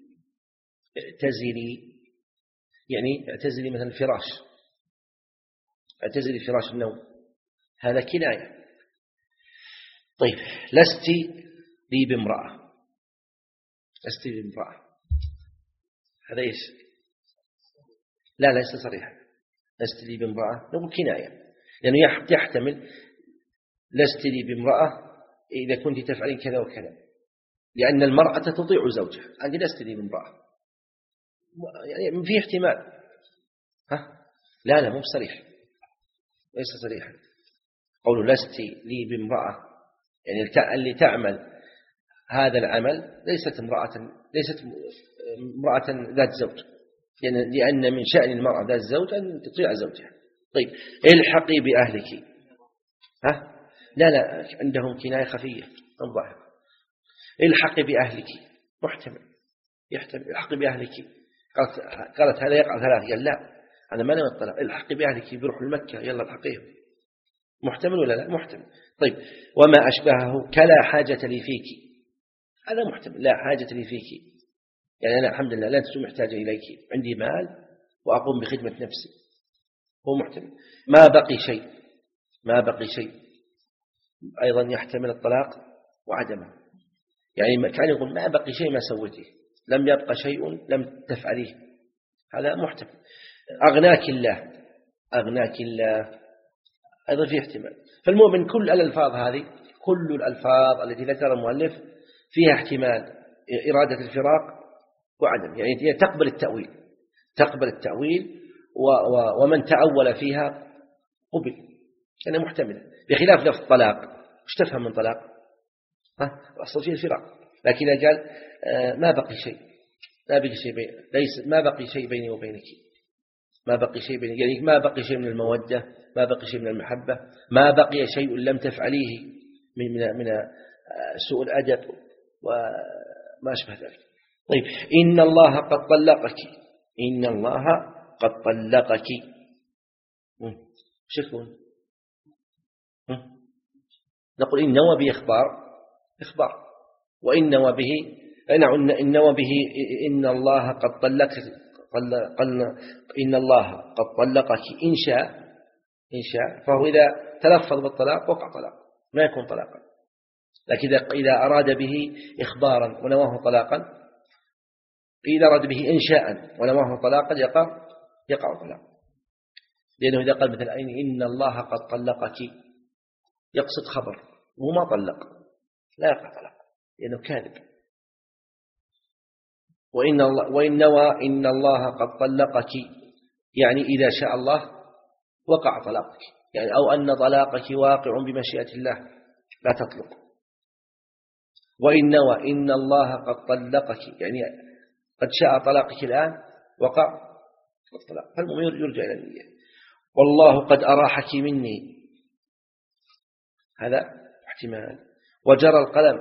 اعتزلي يعني اعتزلي مثلا الفراش، اعتزلي فراش النوم، هذا كناية. طيب لست لي بامرأة، لست لي بامرأة، هذا إيش؟ لا ليس صريحا. لست لي بامرأة نقول كناية، لأنه يحتمل لست لي بامرأة إذا كنت تفعلين كذا وكذا، لأن المرأة تطيع زوجها. أنت لست لي بامرأة، يعني في احتمال. ها؟ لا لا مو صريح، ليس صريحا. قول لست لي بامرأة يعني اللي تعمل هذا العمل ليست امرأة، ليست امرأة ذات زوج، لأن من شأن المرأة ذات زوج أن تطيع زوجها. طيب الحقي بأهلك، ها؟ لا لا عندهم كناية خفية الظاهر. الحقي بأهلك محتمل، يحتمل الحقي بأهلك. قالت, قالت هذا يقع ثلاث، قال لا أنا ما نوى الطلاق، الحقي بأهلك بيروح المكة يلا الحقيهم، محتمل ولا لا؟ محتمل. طيب وما أشبهه كلا حاجة لي فيك، هذا محتمل، لا حاجة لي فيك يعني أنا الحمد لله لا تسوي محتاجة إليك، عندي مال وأقوم بخدمة نفسي، هو محتمل. ما بقي شيء، ما بقي شيء أيضا يحتمل الطلاق وعدمه، يعني كان يقول ما بقي شيء ما سويته، لم يبقى شيء لم تفعليه، هذا محتمل. أغناك الله، أغناك الله أيضا في احتمال. فالمؤمن كل الألفاظ هذه، كل الألفاظ التي ذكر المؤلف فيها احتمال إرادة الفراق وعدم، يعني تقبل التأويل، تقبل التأويل و ومن تأول فيها قبل، يعني محتملة، بخلاف لفظ الطلاق. مش تفهم من طلاق؟ ها أصل فيه الفراق. لكن إذا قال ما بقي شيء، ما بقي شيء بين ليس ما بقي شيء بيني وبينك، ما بقي شيء بيني يعني ما بقي شيء من المودة، ما بقي شيء من المحبة، ما بقي شيء لم تفعليه من من من سوء الأدب وما أشبه ذلك. طيب إن الله قد طلقك، إن الله قد طلقك، وش يكون؟ نقول إن نوى به إخبار، إخبار، وإن نوى به إن نوى به إن الله قد طلقك، إن الله قد طلقك إن شاء، إن شاء، فهو إذا تلفظ بالطلاق وقع طلاق ما يكون طلاقا. لكن إذا أراد به إخبارا ونواه طلاقا، إذا أراد به إنشاء ونواه طلاقا يقع يقع طلاق. لأنه إذا قال مثلا إن الله قد طلقك يقصد خبر وما طلق، لا يقع طلاق لأنه كاذب. وإن الله وإن نوى إن الله قد طلقك يعني إذا شاء الله وقع طلاقك، يعني أو أن طلاقك واقع بمشيئة الله لا تطلق. وإن نوى إن الله قد طلقك يعني قد شاء طلاقك الآن وقع الطلاق، فالمؤمن يرجع إلى النية. والله قد أراحك مني، هذا احتمال. وجرى القلم،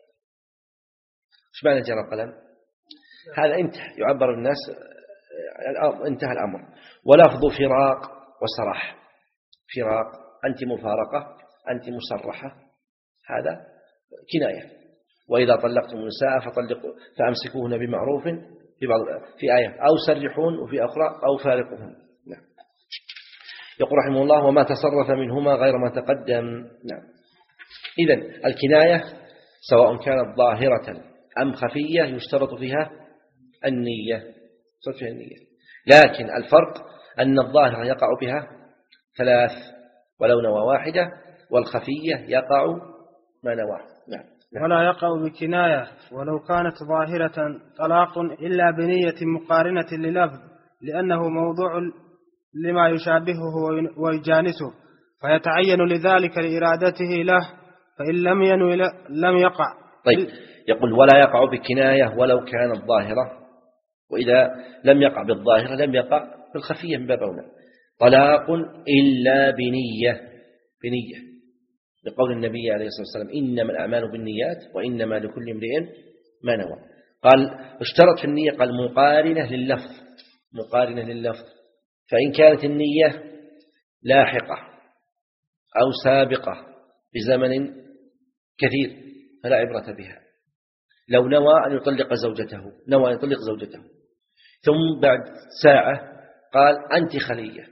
ايش معنى جرى القلم؟ هذا انتهى، يعبر الناس انتهى الأمر. ولفظ فراق وسراح، فراق أنت مفارقة، أنت مسرحة، هذا كناية. وإذا طلقتم النساء فطلقوا فأمسكوهن بمعروف في بعض في آية أو سرحون وفي أخرى أو فارقهم. نعم. يقول رحمه الله وما تصرف منهما غير ما تقدم. نعم. إذن الكناية سواء كانت ظاهرة أم خفية يشترط فيها النية، يشترط فيها النية. لكن الفرق أن الظاهرة يقع بها ثلاث ولو نوى واحدة، والخفية يقع ما نوى. نعم. ولا يقع بكناية ولو كانت ظاهرة طلاق إلا بنية مقارنة للفظ، لأنه موضوع لما يشابهه ويجانسه، فيتعين لذلك لإرادته له، فإن لم ينوي لم يقع. طيب يقول ولا يقع بكناية ولو كانت ظاهرة، وإذا لم يقع بالظاهرة لم يقع بالخفية من باب أولى. طلاق إلا بنية، بنية لقول النبي عليه الصلاة والسلام إنما الأعمال بالنيات وإنما لكل امرئ ما نوى. قال اشترط في النية قال مقارنة لللفظ، مقارنة لللفظ، فإن كانت النية لاحقة أو سابقة بزمن كثير فلا عبرة بها. لو نوى أن يطلق زوجته، نوى أن يطلق زوجته ثم بعد ساعة قال أنت خلية،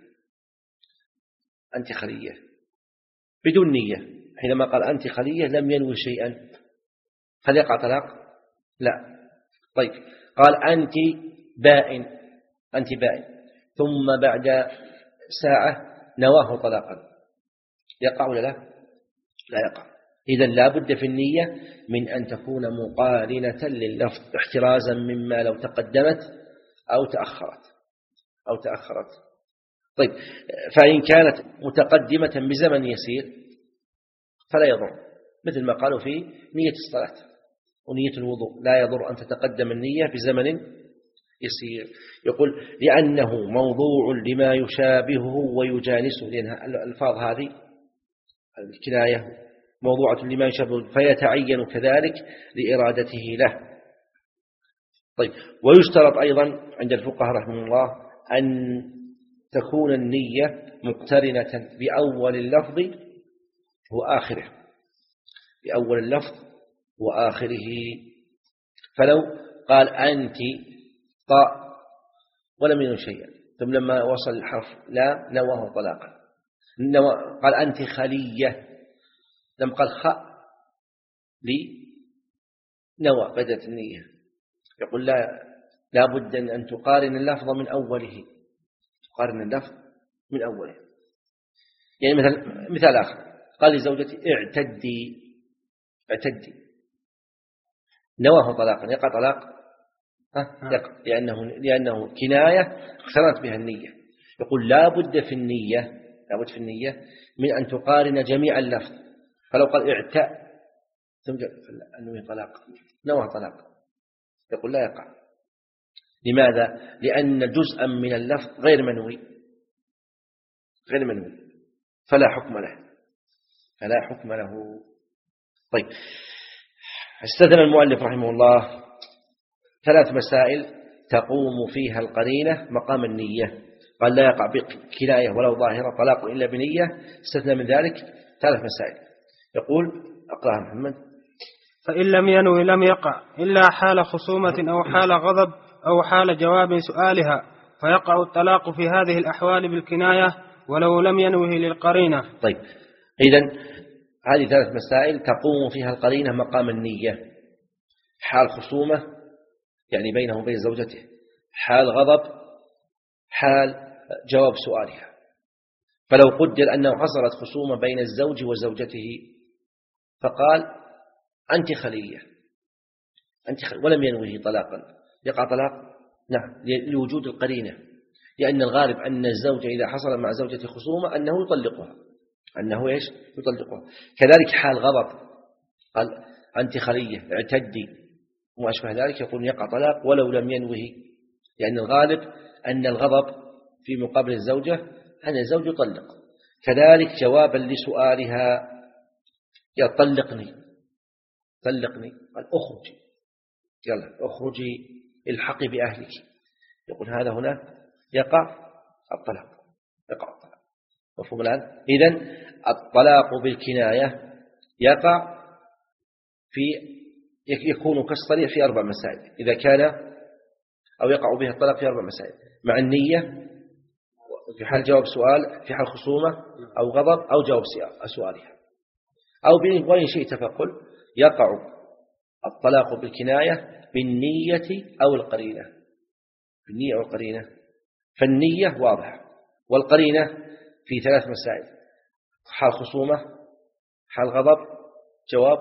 أنت خلية بدون نية، حينما قال أنت خلية لم ينوي شيئا، هل يقع طلاق؟ لا. طيب قال أنت بائن، أنت بائن، ثم بعد ساعة نواه طلاقا، يقع ولا لا؟ لا يقع. إذن لا بد في النية من أن تكون مقارنة لللفظ احترازا مما لو تقدمت أو تأخرت أو تأخرت. طيب فإن كانت متقدمة بزمن يسير فلا يضر، مثل ما قالوا في نية الصلاة ونية الوضوء، لا يضر أن تتقدم النية بزمن يسير. يقول لأنه موضوع لما يشابهه ويجانسه، لأن الألفاظ هذه الكناية موضوعة لما يشابهه فيتعين كذلك لإرادته له. طيب ويشترط أيضا عند الفقهاء رحمه الله أن تكون النية مقترنة بأول اللفظ وآخره، بأول اللفظ وآخره. فلو قال أنت طاء ولم ينوي شيئا، ثم لما وصل الحرف لا نواه طلاقا، قال أنت خلية لم قال خاء لي نوى بدأت النية. يقول لا لا بد أن تقارن اللفظ من أوله، تقارن اللفظ من أوله. يعني مثل مثال آخر قال لزوجتي اعتدي، اعتدي نواه طلاقا، يقع طلاق؟ ها؟ يقع، لأنه لأنه كناية اقترنت بها النية. يقول لا بد في النية، لا بد في النية من أن تقارن جميع اللفظ. فلو قال اعتاء ثم أنه طلاق، نواه طلاق، يقول لا يقع. لماذا؟ لأن جزءا من اللفظ غير منوي، غير منوي، فلا حكم له، فلا حكم له. طيب استثنى المؤلف رحمه الله ثلاث مسائل تقوم فيها القرينة مقام النية. قال لا يقع بكناية ولو ظاهرة طلاق إلا بنية. استثنى من ذلك ثلاث مسائل. يقول أقرأها محمد. فإن لم ينوي لم يقع إلا حال خصومة أو حال غضب أو حال جواب سؤالها، فيقع الطلاق في هذه الأحوال بالكناية ولو لم ينوه للقرينة. طيب إذن هذه ثلاث مسائل تقوم فيها القرينة مقام النية: حال خصومة يعني بينه وبين زوجته، حال غضب، حال جواب سؤالها. فلو قدر أنه حصلت خصومة بين الزوج وزوجته فقال أنت خلية، أنت خلية ولم ينوه طلاقا، يقع طلاق؟ نعم، لوجود القرينة، لأن الغالب أن الزوج إذا حصل مع زوجته خصومة أنه يطلقها، أنه إيش؟ يطلقها. كذلك حال غضب، قال أنت خلية اعتدي وما أشبه ذلك، يقول يقع طلاق ولو لم ينوه، لأن الغالب أن الغضب في مقابل الزوجة أن الزوج يطلق. كذلك جوابا لسؤالها يطلقني، طلقني، قال أخرجي، يلا أخرجي الحقي بأهلك، يقول هذا هنا يقع الطلاق، يقع الطلاق. مفهوم الآن؟ إذن الطلاق بالكناية يقع في يكون كالصريح في أربع مسائل: إذا كان أو يقع بها الطلاق في أربع مسائل: مع النية، في حال جواب سؤال، في حال خصومة أو غضب أو جواب سؤالها، أو وإن شئت فقل يقع الطلاق بالكناية بالنية أو القرينة. بالنية أو القرينة، فالنية واضحة، والقرينة في ثلاث مسائل: حال خصومة، حال غضب، جواب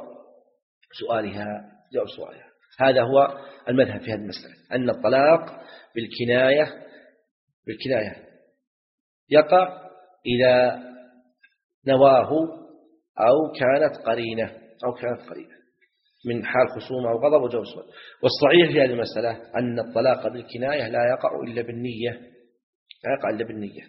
سؤالها جواب سؤالها. هذا هو المذهب في هذه المسألة، أن الطلاق بالكناية بالكناية يقع إذا نواه أو كانت قرينة أو كانت قرينة من حال خصومة أو غضب وجواب سؤال. والصحيح في هذه المسألة أن الطلاق بالكناية لا يقع إلا بالنية، لا يقع إلا بالنية.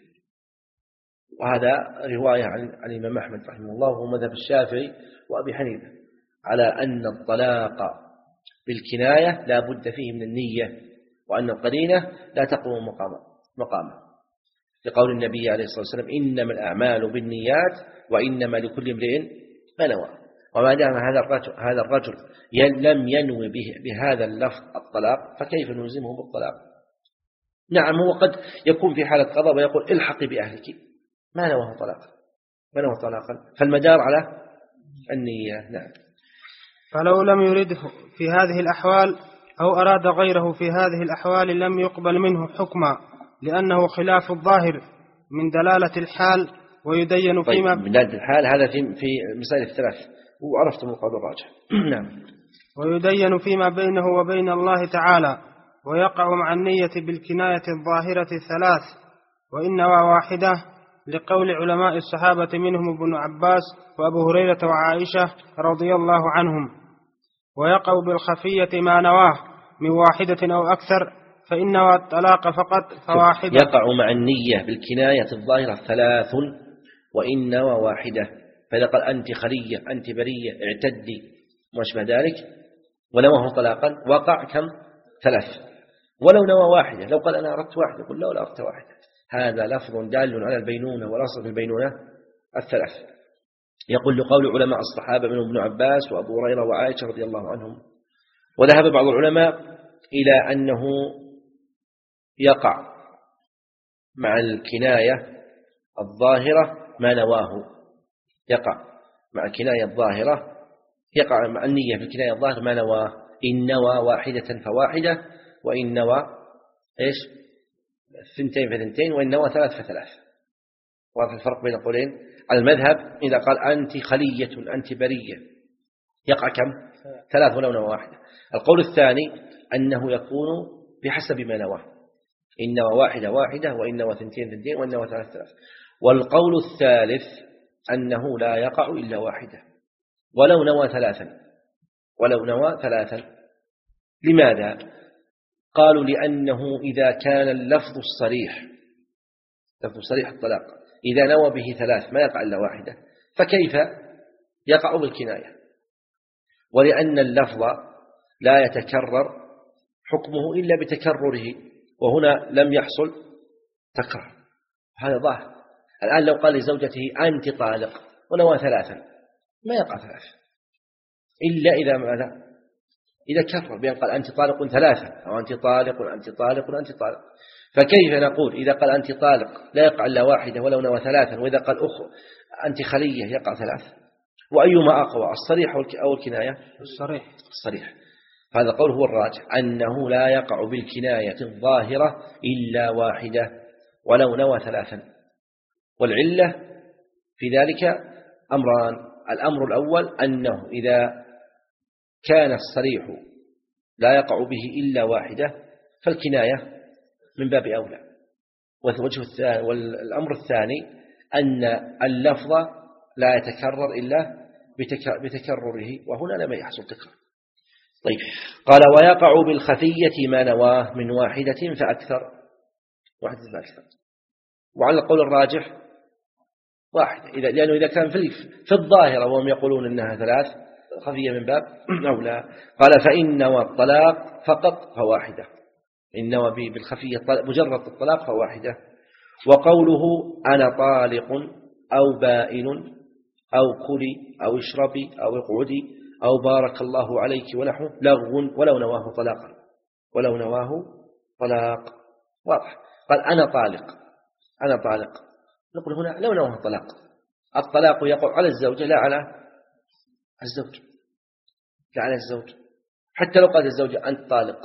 وهذا رواية عن عن الإمام أحمد رحمه الله وهو مذهب الشافعي وأبي حنيفة على أن الطلاق بالكناية لا بد فيه من النية، وأن القرينة لا تقوم مقامه مقامه لقول النبي عليه الصلاة والسلام: إنما الأعمال بالنيات وإنما لكل امرئ ما نوى. وما دام هذا الرجل هذا الرجل لم ينوي به بهذا اللفظ الطلاق، فكيف نلزمه بالطلاق؟ نعم، هو قد يكون في حالة غضب ويقول: الحقي بأهلك، ما نواه طلاقا ما نواه طلاقا فالمدار على النية. نعم. فلو لم يرده في هذه الأحوال أو أراد غيره في هذه الأحوال لم يقبل منه حكما، لأنه خلاف الظاهر من دلالة الحال، ويدين طيب فيما من دلالة الحال هذا في في مسائل الثلاث، وعرفتم القول الراجح. نعم. ويدين فيما بينه وبين الله تعالى، ويقع مع النية بالكناية الظاهرة الثلاث وإن نوى واحدة، لقول علماء الصحابة منهم ابن عباس وأبو هريرة وعائشة رضي الله عنهم. ويقع بالخفية ما نواه من واحدة أو أكثر، فإن نوى الطلاق فقط فواحدة. يقع مع النية بالكناية الظاهرة ثلاث وإن نوى واحدة، فإذا قال: أنت خلية، أنت برية، اعتدي، وما ذلك، ونواه طلاقا، وقع كم؟ ثلاث. ولو نوى واحدة، لو قال: أنا أردت واحدة، قل: لا، لا أردت واحدة. هذا لفظ دال على البينونة، والأصل في البينونة الثلاث. يقول لقول علماء الصحابة منهم ابن عباس وأبو هريرة وعائشة رضي الله عنهم. وذهب بعض العلماء إلى أنه يقع مع الكناية الظاهرة ما نواه، يقع مع الكناية الظاهرة يقع مع النية في الكناية الظاهرة ما نواه. إن نوى واحدة فواحدة، وإن نوى إيش؟ ثنتين فثنتين، وإن نوى ثلاث فثلاث. واضح الفرق بين القولين؟ على المذهب إذا قال: أنت خلية، أنت برية، يقع كم؟ ثلاث ولو نوى واحدة. القول الثاني أنه يكون بحسب ما نواه، إن نوى واحدة واحدة، وإن نوى ثنتين ثنتين، وإن نوى ثلاث ثلاث. والقول الثالث أنه لا يقع إلا واحدة ولو نوى ثلاثا ولو نوى ثلاثا. لماذا؟ قالوا: لأنه إذا كان اللفظ الصريح لفظ صريح الطلاق إذا نوى به ثلاث ما يقع إلا واحدة، فكيف يقع بالكناية؟ ولأن اللفظ لا يتكرر حكمه إلا بتكرره، وهنا لم يحصل تكرار، هذا ظاهر. الآن لو قال لزوجته: أنت طالق، ونوى ثلاثا، ما يقع ثلاث إلا إذا ماذا؟ إذا كرر بأن قال: أنت طالق ثلاثا، أو أنت طالق أنت طالق أنت طالق. فكيف نقول إذا قال: أنت طالق لا يقع إلا واحدة ولو نوى ثلاثا، وإذا قال أخرى أنت خلية يقع ثلاث؟ وأيما أقوى، الصريح أو الكناية؟ الصريح. الصريح. هذا قول هو الراجح، أنه لا يقع بالكناية الظاهرة إلا واحدة ولو نوى ثلاثا. والعلة في ذلك أمران: الأمر الأول أنه إذا كان الصريح لا يقع به إلا واحدة فالكناية من باب أولى. والوجه الثاني والأمر الثاني أن اللفظ لا يتكرر إلا بتكرره، وهنا لم يحصل تكرار. طيب، قال: ويقع بالخفية ما نواه من واحدة فأكثر، واحدة فأكثر. وعلى القول الراجح واحدة، إذا لأنه إذا كان في في الظاهرة وهم يقولون إنها ثلاث، خفية من باب أولى. قال: فإن نوى الطلاق فقط فواحدة، إن نوى بالخفية مجرد الطلاق فواحدة. وقوله: أنا طالق أو بائن أو كلي أو اشربي أو اقعدي أو بارك الله عليك ونحو لغو ولو نواه طلاقا ولو نواه طلاق واضح. قال أنا طالق، أنا طالق، نقول هنا لو نوه طلاق. الطلاق يقع على الزوجة لا على الزوج، لا على الزوج، حتى لو قال الزوجة أنت طالق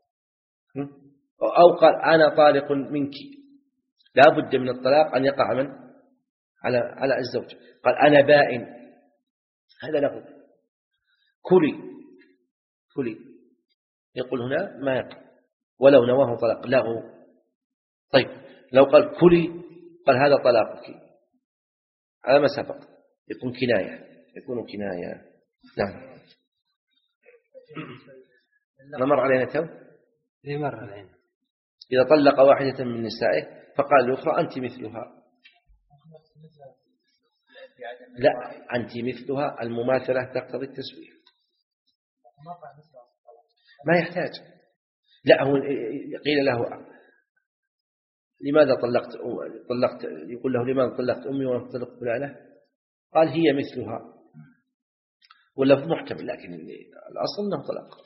أو قال أنا طالق منك، لا بد من الطلاق أن يقع من على على الزوج. قال أنا بائن، هذا نقول كلي كلي، يقول هنا ما يقع ولو نواه طلاق له. طيب لو قال كلي، قال هذا طلاقك، هذا ما سبق، يكون كناية، يكون كناية. نعم. ما مر علينا تو؟ ليه مر علينا؟ إذا طلق واحدة من نسائه فقال الأخرى أنت مثلها، لا أنت مثلها، المماثلة تقتضي التسوية، ما يحتاج. لا هو قيل له لماذا طلقت طلقت يقول له لماذا طلقت أمي ولم تطلق فلانة؟ قال هي مثلها، واللفظ محتمل لكن الأصل أنه طلق.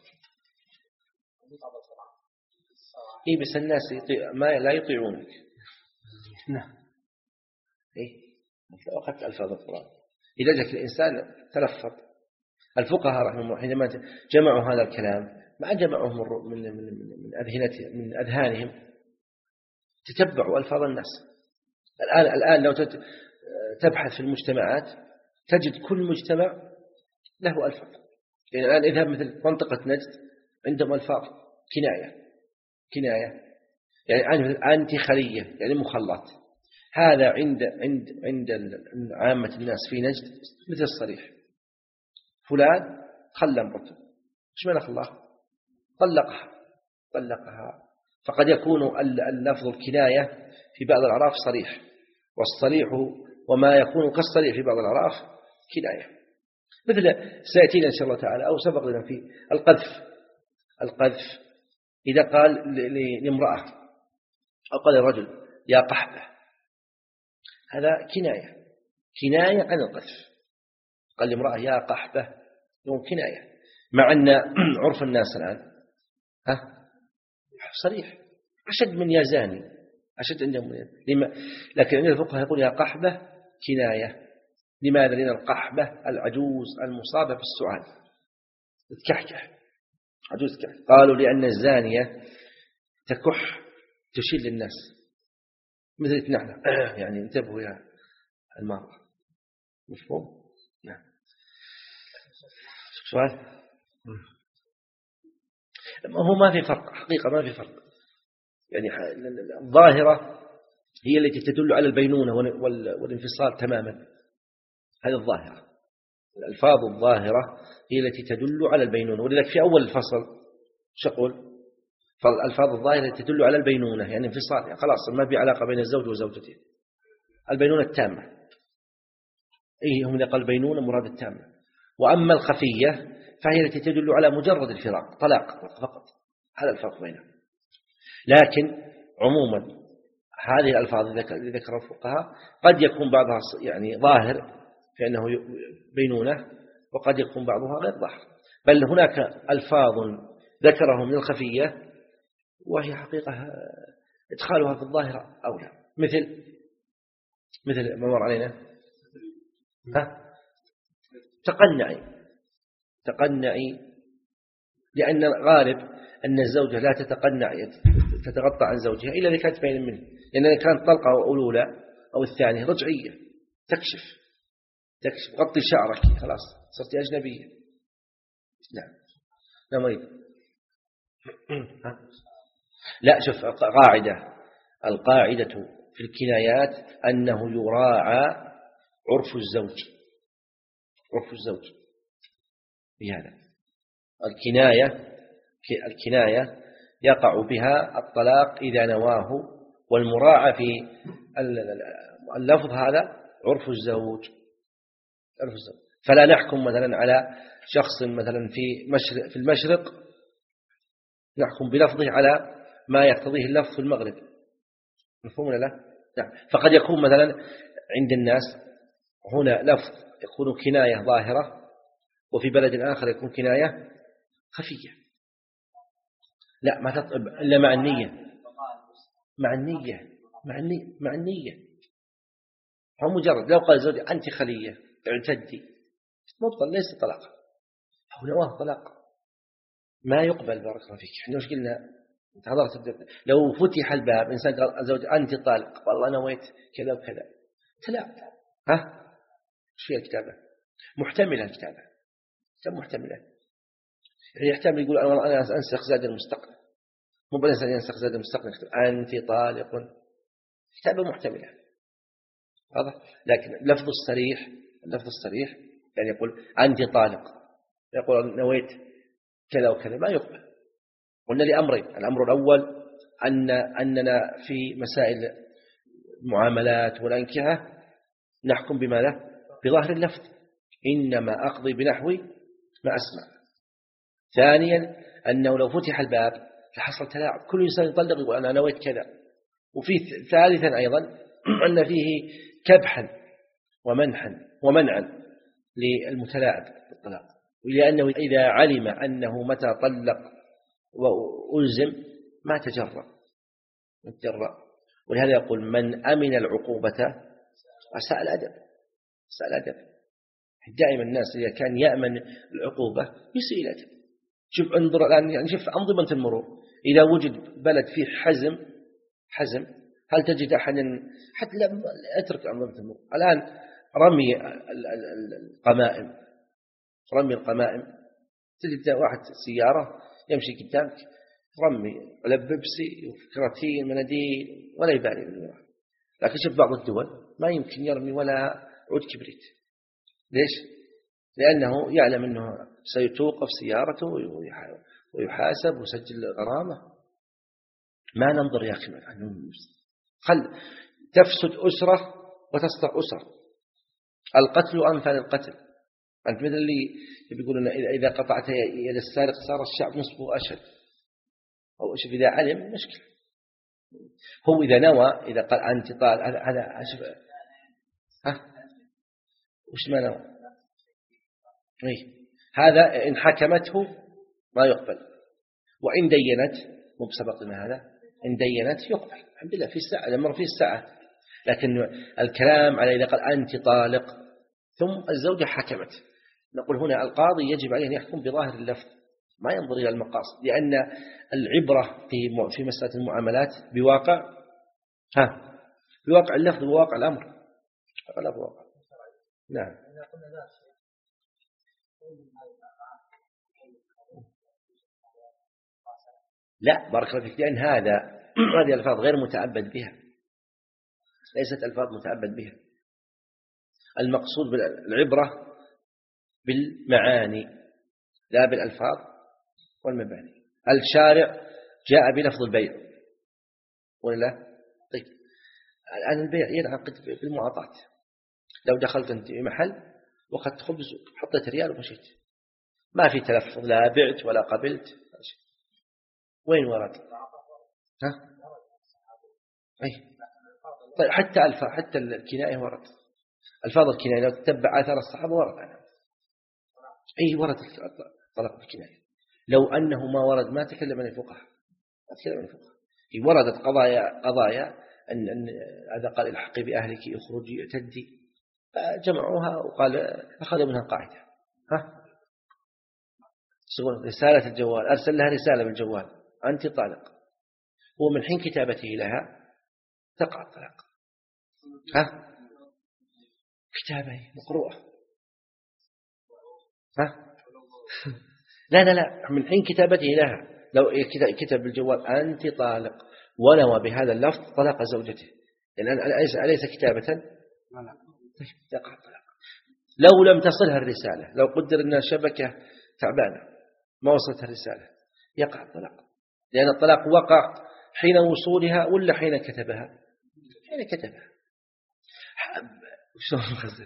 إيه بس الناس يطيع ما لا يطيعونك. نعم. إيه لو أخذت ألفاظ القرآن إذا جاءك الإنسان تلفظ. الفقهاء رحمه الله حينما جمعوا هذا الكلام ما جمعوه من من من أذهنة من أذهانهم، تتبعوا ألفاظ الناس. الآن الآن لو تبحث في المجتمعات تجد كل مجتمع له ألفاظ. يعني الآن اذهب مثل منطقة نجد عندهم ألفاظ كناية، كناية يعني أنت خلية يعني مخلط. هذا عند عند عند عامة الناس في نجد مثل الصريح، فلان خلى امرته، ايش معنى خلاه؟ طلقها، طلقها. فقد يكون اللفظ الكناية في بعض الأعراف صريح، والصريح وما يكون كالصريح في بعض الأعراف كناية. مثل سيأتينا إن شاء الله تعالى أو سبق لنا في القذف. القذف إذا قال لامرأة أو قال الرجل يا قحبة، هذا كناية، كناية عن القذف. قال لامرأة يا قحبة يوم كناية، مع أن عرف الناس الآن ها صريح أشد من يا زاني، أشد عندهم لما، لكن عند الفقهاء يقول يا قحبة كناية. لماذا؟ لأن القحبة العجوز المصابة بالسعال تكحكح، عجوز تكحكح. قالوا لأن الزانية تكح تشيل للناس مثل نحن يعني انتبهوا يا المرأة. مفهوم؟ نعم. سؤال؟ هو ما في فرق حقيقة، ما في فرق. يعني الظاهرة هي التي تدل على البينونة والانفصال تماما، هذه الظاهرة. الألفاظ الظاهرة هي التي تدل على البينونة، ولذلك في أول الفصل شقول فالألفاظ الظاهرة تدل على البينونة يعني انفصال، يعني خلاص ما في علاقة بين الزوج وزوجته، البينونة التامة. إيه هم قال البينونة مراد التامة. وأما الخفية فهي التي تدل على مجرد الفراق، طلاق فقط، هذا الفرق بينهم. لكن عموما هذه الألفاظ التي ذكر الفقهاء قد يكون بعضها يعني ظاهر في أنه بينونة، وقد يكون بعضها غير ظاهر، بل هناك ألفاظ ذكرها من الخفية وهي حقيقة إدخالها في الظاهرة أولى، مثل مثل ما مر علينا ها تقنعي، تقنعي، لأن غالب أن الزوجة لا تتقنع تتغطى عن زوجها إلا إذا كانت بين منه، لأن كانت طلقة أو الأولى أو الثانية رجعية تكشف تكشف غطي شعرك خلاص صرت أجنبية. نعم لا مريض. لا شوف قاعدة، القاعدة في الكنايات أنه يراعى عرف الزوج، عرف الزوج بهذا. الكناية الكناية يقع بها الطلاق إذا نواه، والمراعى في اللفظ هذا عرف الزوج، عرف الزوج. فلا نحكم مثلا على شخص مثلا في مشرق في المشرق نحكم بلفظه على ما يقتضيه اللفظ في المغرب، مفهوم ولا لا؟ نعم. فقد يكون مثلا عند الناس هنا لفظ يكون كناية ظاهرة، وفي بلد آخر يكون كناية خفية. لا ما تطلب إلا مع النية، مع النية مع النية مع النية. هو مجرد لو قال زوجي أنت خلية اعتدي مبطل ليس طلاق، هو نواه طلاق ما يقبل. بارك الله فيك. احنا وش قلنا؟ لو فتح الباب إنسان قال زوج أنت طالق والله نويت كذا وكذا تلاعب. ها شو هي الكتابة؟ محتملة الكتابة، كم محتملة يعني يحتمل يقول أنا أنا أنسخ زاد المستقبل، مو بالإنسان ينسخ زاد المستقبل أنت طالق، كتابة محتملة واضح. لكن لفظ الصريح، اللفظ الصريح يعني يقول أنت طالق، يقول نويت كذا وكذا ما يقبل. قلنا لأمرين، الأمر الأول أن أننا في مسائل المعاملات والأنكحة نحكم بماذا؟ بظاهر اللفظ، إنما أقضي بنحو ما أسمع. ثانيا أنه لو فتح الباب لحصل تلاعب، كل إنسان يطلق يقول أنا نويت كذا. وفي ثالثا أيضا أن فيه كبحا ومنحا ومنعا للمتلاعب بالطلاق، ولأنه إذا علم أنه متى طلق وألزم ما تجرأ تجرأ. ولهذا يقول من أمن العقوبة أساء الأدب، أساء الأدب. دائما الناس إذا كان يأمن العقوبة يسيء الأدب. شوف انظر الآن يعني شوف أنظمة المرور، إذا وجد بلد فيه حزم حزم هل تجد أحدا حتى لا أترك أنظمة المرور الآن رمي القمائم، رمي القمائم تجد واحد سيارة يمشي قدامك رمي ولا بيبسي وكراتين مناديل ولا يبالي بالمرور. لكن شوف بعض الدول ما يمكن يرمي ولا عود كبريت. ليش؟ لأنه يعلم أنه سيتوقف سيارته ويحاسب ويسجل غرامة. ما ننظر يا أخي خل تفسد أسرة وتصلح أسرة. القتل أمثال القتل. أنت مثل اللي بيقولون إذا قطعت يد السارق صار الشعب نصفه أشد، أو شوف إذا علم مشكلة. هو إذا نوى إذا قال أنت طال هذا هذا شوف ها وش ما نوى إيه هذا إن حكمته ما يقبل، وإن دينت مو بسبقنا هذا إن دينت يقبل الحمد لله في الساعة لمر في الساعة. لكن الكلام على إذا قال أنت طالق ثم الزوجة حكمت، نقول هنا القاضي يجب عليه أن يحكم بظاهر اللفظ ما ينظر إلى المقاصد، لأن العبرة في في مسألة المعاملات بواقع ها بواقع اللفظ بواقع الأمر ولا بواقع. نعم. لا بارك الله فيك، لأن هذا هذه الألفاظ غير متعبد بها، ليست ألفاظ متعبد بها. المقصود بالعبرة بالمعاني لا بالألفاظ والمباني. الشارع جاء بلفظ البيع ولا طيب الآن البيع ينعقد بالمعاطاة. لو دخلت أنت في محل وأخذت خبز حطيت ريال ومشيت ما في تلفظ لا بعت ولا قبلت، وين ورد؟ ها؟ أي طيب حتى الفاظ حتى الكناية ورد، الفاظ الكناية لو تتبع آثار الصحابة ورد عنها. أي ورد طلق الكناية. لو أنه ما ورد ما تكلم عن الفقهاء، ما تكلم عن الفقهاء. وردت قضايا قضايا أن أن هذا قال الحقي بأهلك اخرجي اعتدي، جمعوها وقال أخذ منها قاعدة. ها؟ رسالة الجوال أرسل لها رسالة بالجوال أنت طالق، ومن حين كتابته لها تقع الطلاق. ها؟ كتابة مقروءة. ها؟ لا لا لا من حين كتابته لها لو كتب بالجوال أنت طالق ونوى بهذا اللفظ طلاق زوجته، لأن أليس كتابة؟ يقع الطلاق. لو لم تصلها الرسالة، لو قدر أن الشبكة تعبانة ما وصلتها الرسالة يقع الطلاق، لأن الطلاق وقع حين وصولها ولا حين كتبها؟ حين كتبها. شلون نخزن؟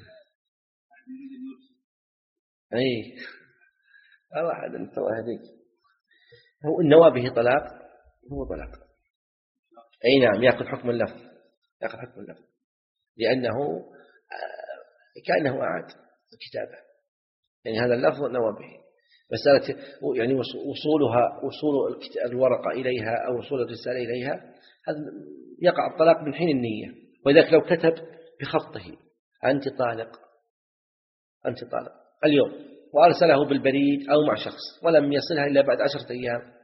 أي الله هذا التوى هذيك هو النوى به طلاق هو طلاق. أي نعم يأخذ حكم اللفظ، يأخذ حكم اللفظ لأنه كأنه أعاد الكتابة، يعني هذا اللفظ نوى به. مسألة يعني وصولها وصول الورقة إليها أو وصول الرسالة إليها هذا يقع الطلاق من حين النية. ولذلك لو كتب بخطه أنت طالق أنت طالق اليوم وأرسله بالبريد أو مع شخص ولم يصلها إلا بعد عشرة أيام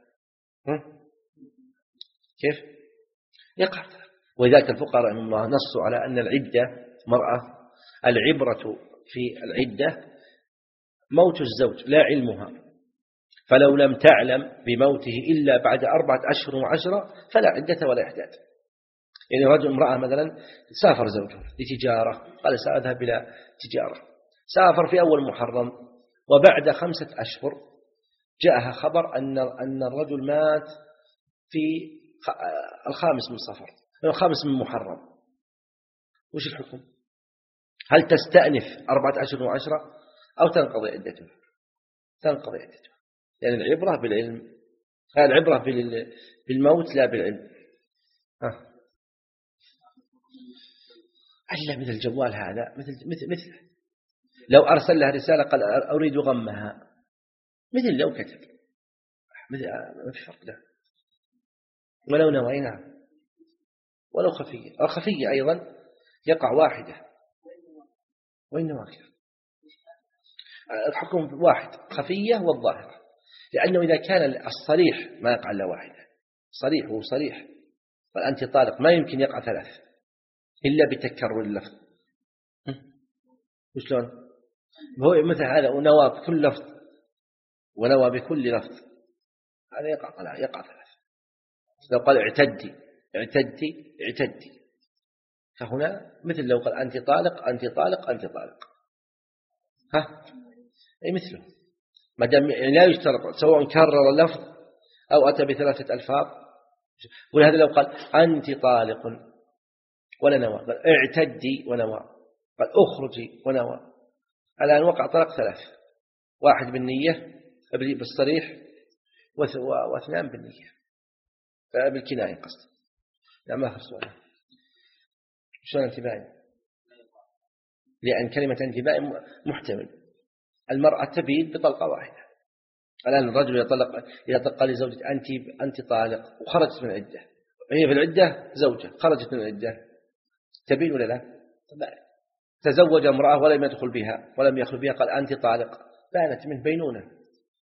كيف يقع؟ ولذلك الفقهاء رحمهم الله نصوا على أن العدة مرأة العبرة في العدة موت الزوج لا علمها، فلو لم تعلم بموته إلا بعد أربعة أشهر وعشرة فلا عدة ولا إحداث. يعني رجل امرأة مثلا سافر زوجه لتجارة قال سأذهب إلى تجارة، سافر في أول محرم وبعد خمسة أشهر جاءها خبر أن أن الرجل مات في الخامس من صفر الخامس من محرم، وش الحكم؟ هل تستأنف أربعة أشهر وعشرة أو تنقضي عدته؟ تنقضي عدته، يعني العبرة بالعلم، العبرة بالموت لا بالعلم. ها ألا مثل الجوال هذا مثل مثل مثل لو أرسل لها رسالة قال أريد غمها، مثل لو كتب، مثل ما في فرق له، ولو نوينا ولو خفية أو خفية أيضا يقع واحدة وإن نواكر الحكم واحد خفية والظاهرة، لأنه إذا كان الصريح ما يقع إلا واحدة، صريح هو صريح قال أنت طالق ما يمكن يقع ثلاث إلا بتكرر اللفظ. وشلون هو مثل هذا ونوى بكل لفظ ونوى بكل لفظ هذا يقع طلاق يقع ثلاث. لو قال اعتدي اعتدي اعتدي فهنا مثل لو قال أنت طالق أنت طالق أنت طالق ها أي مثله ما دام لا يشترط سواء كرر اللفظ أو أتى بثلاثة ألفاظ. ولهذا لو قال أنت طالق ولا نوى قال اعتدي ونوى قال أخرجي ونوى الآن وقع طلاق ثلاث، واحد بالنية بالصريح واثنان بالنية بالكناية قصد. لا ما آخر سؤال شلون انتباهي؟ لأن كلمة انتباهي محتمل، المرأة تبيد بطلقة واحدة. الآن الرجل يطلق يطلق لزوجته أنت أنت طالق وخرجت من العدة، هي في العدة زوجة خرجت من العدة تبين ولا لا؟ تزوج امرأة ولم يدخل بها ولم يخل بها قال أنت طالق بانت من بينونة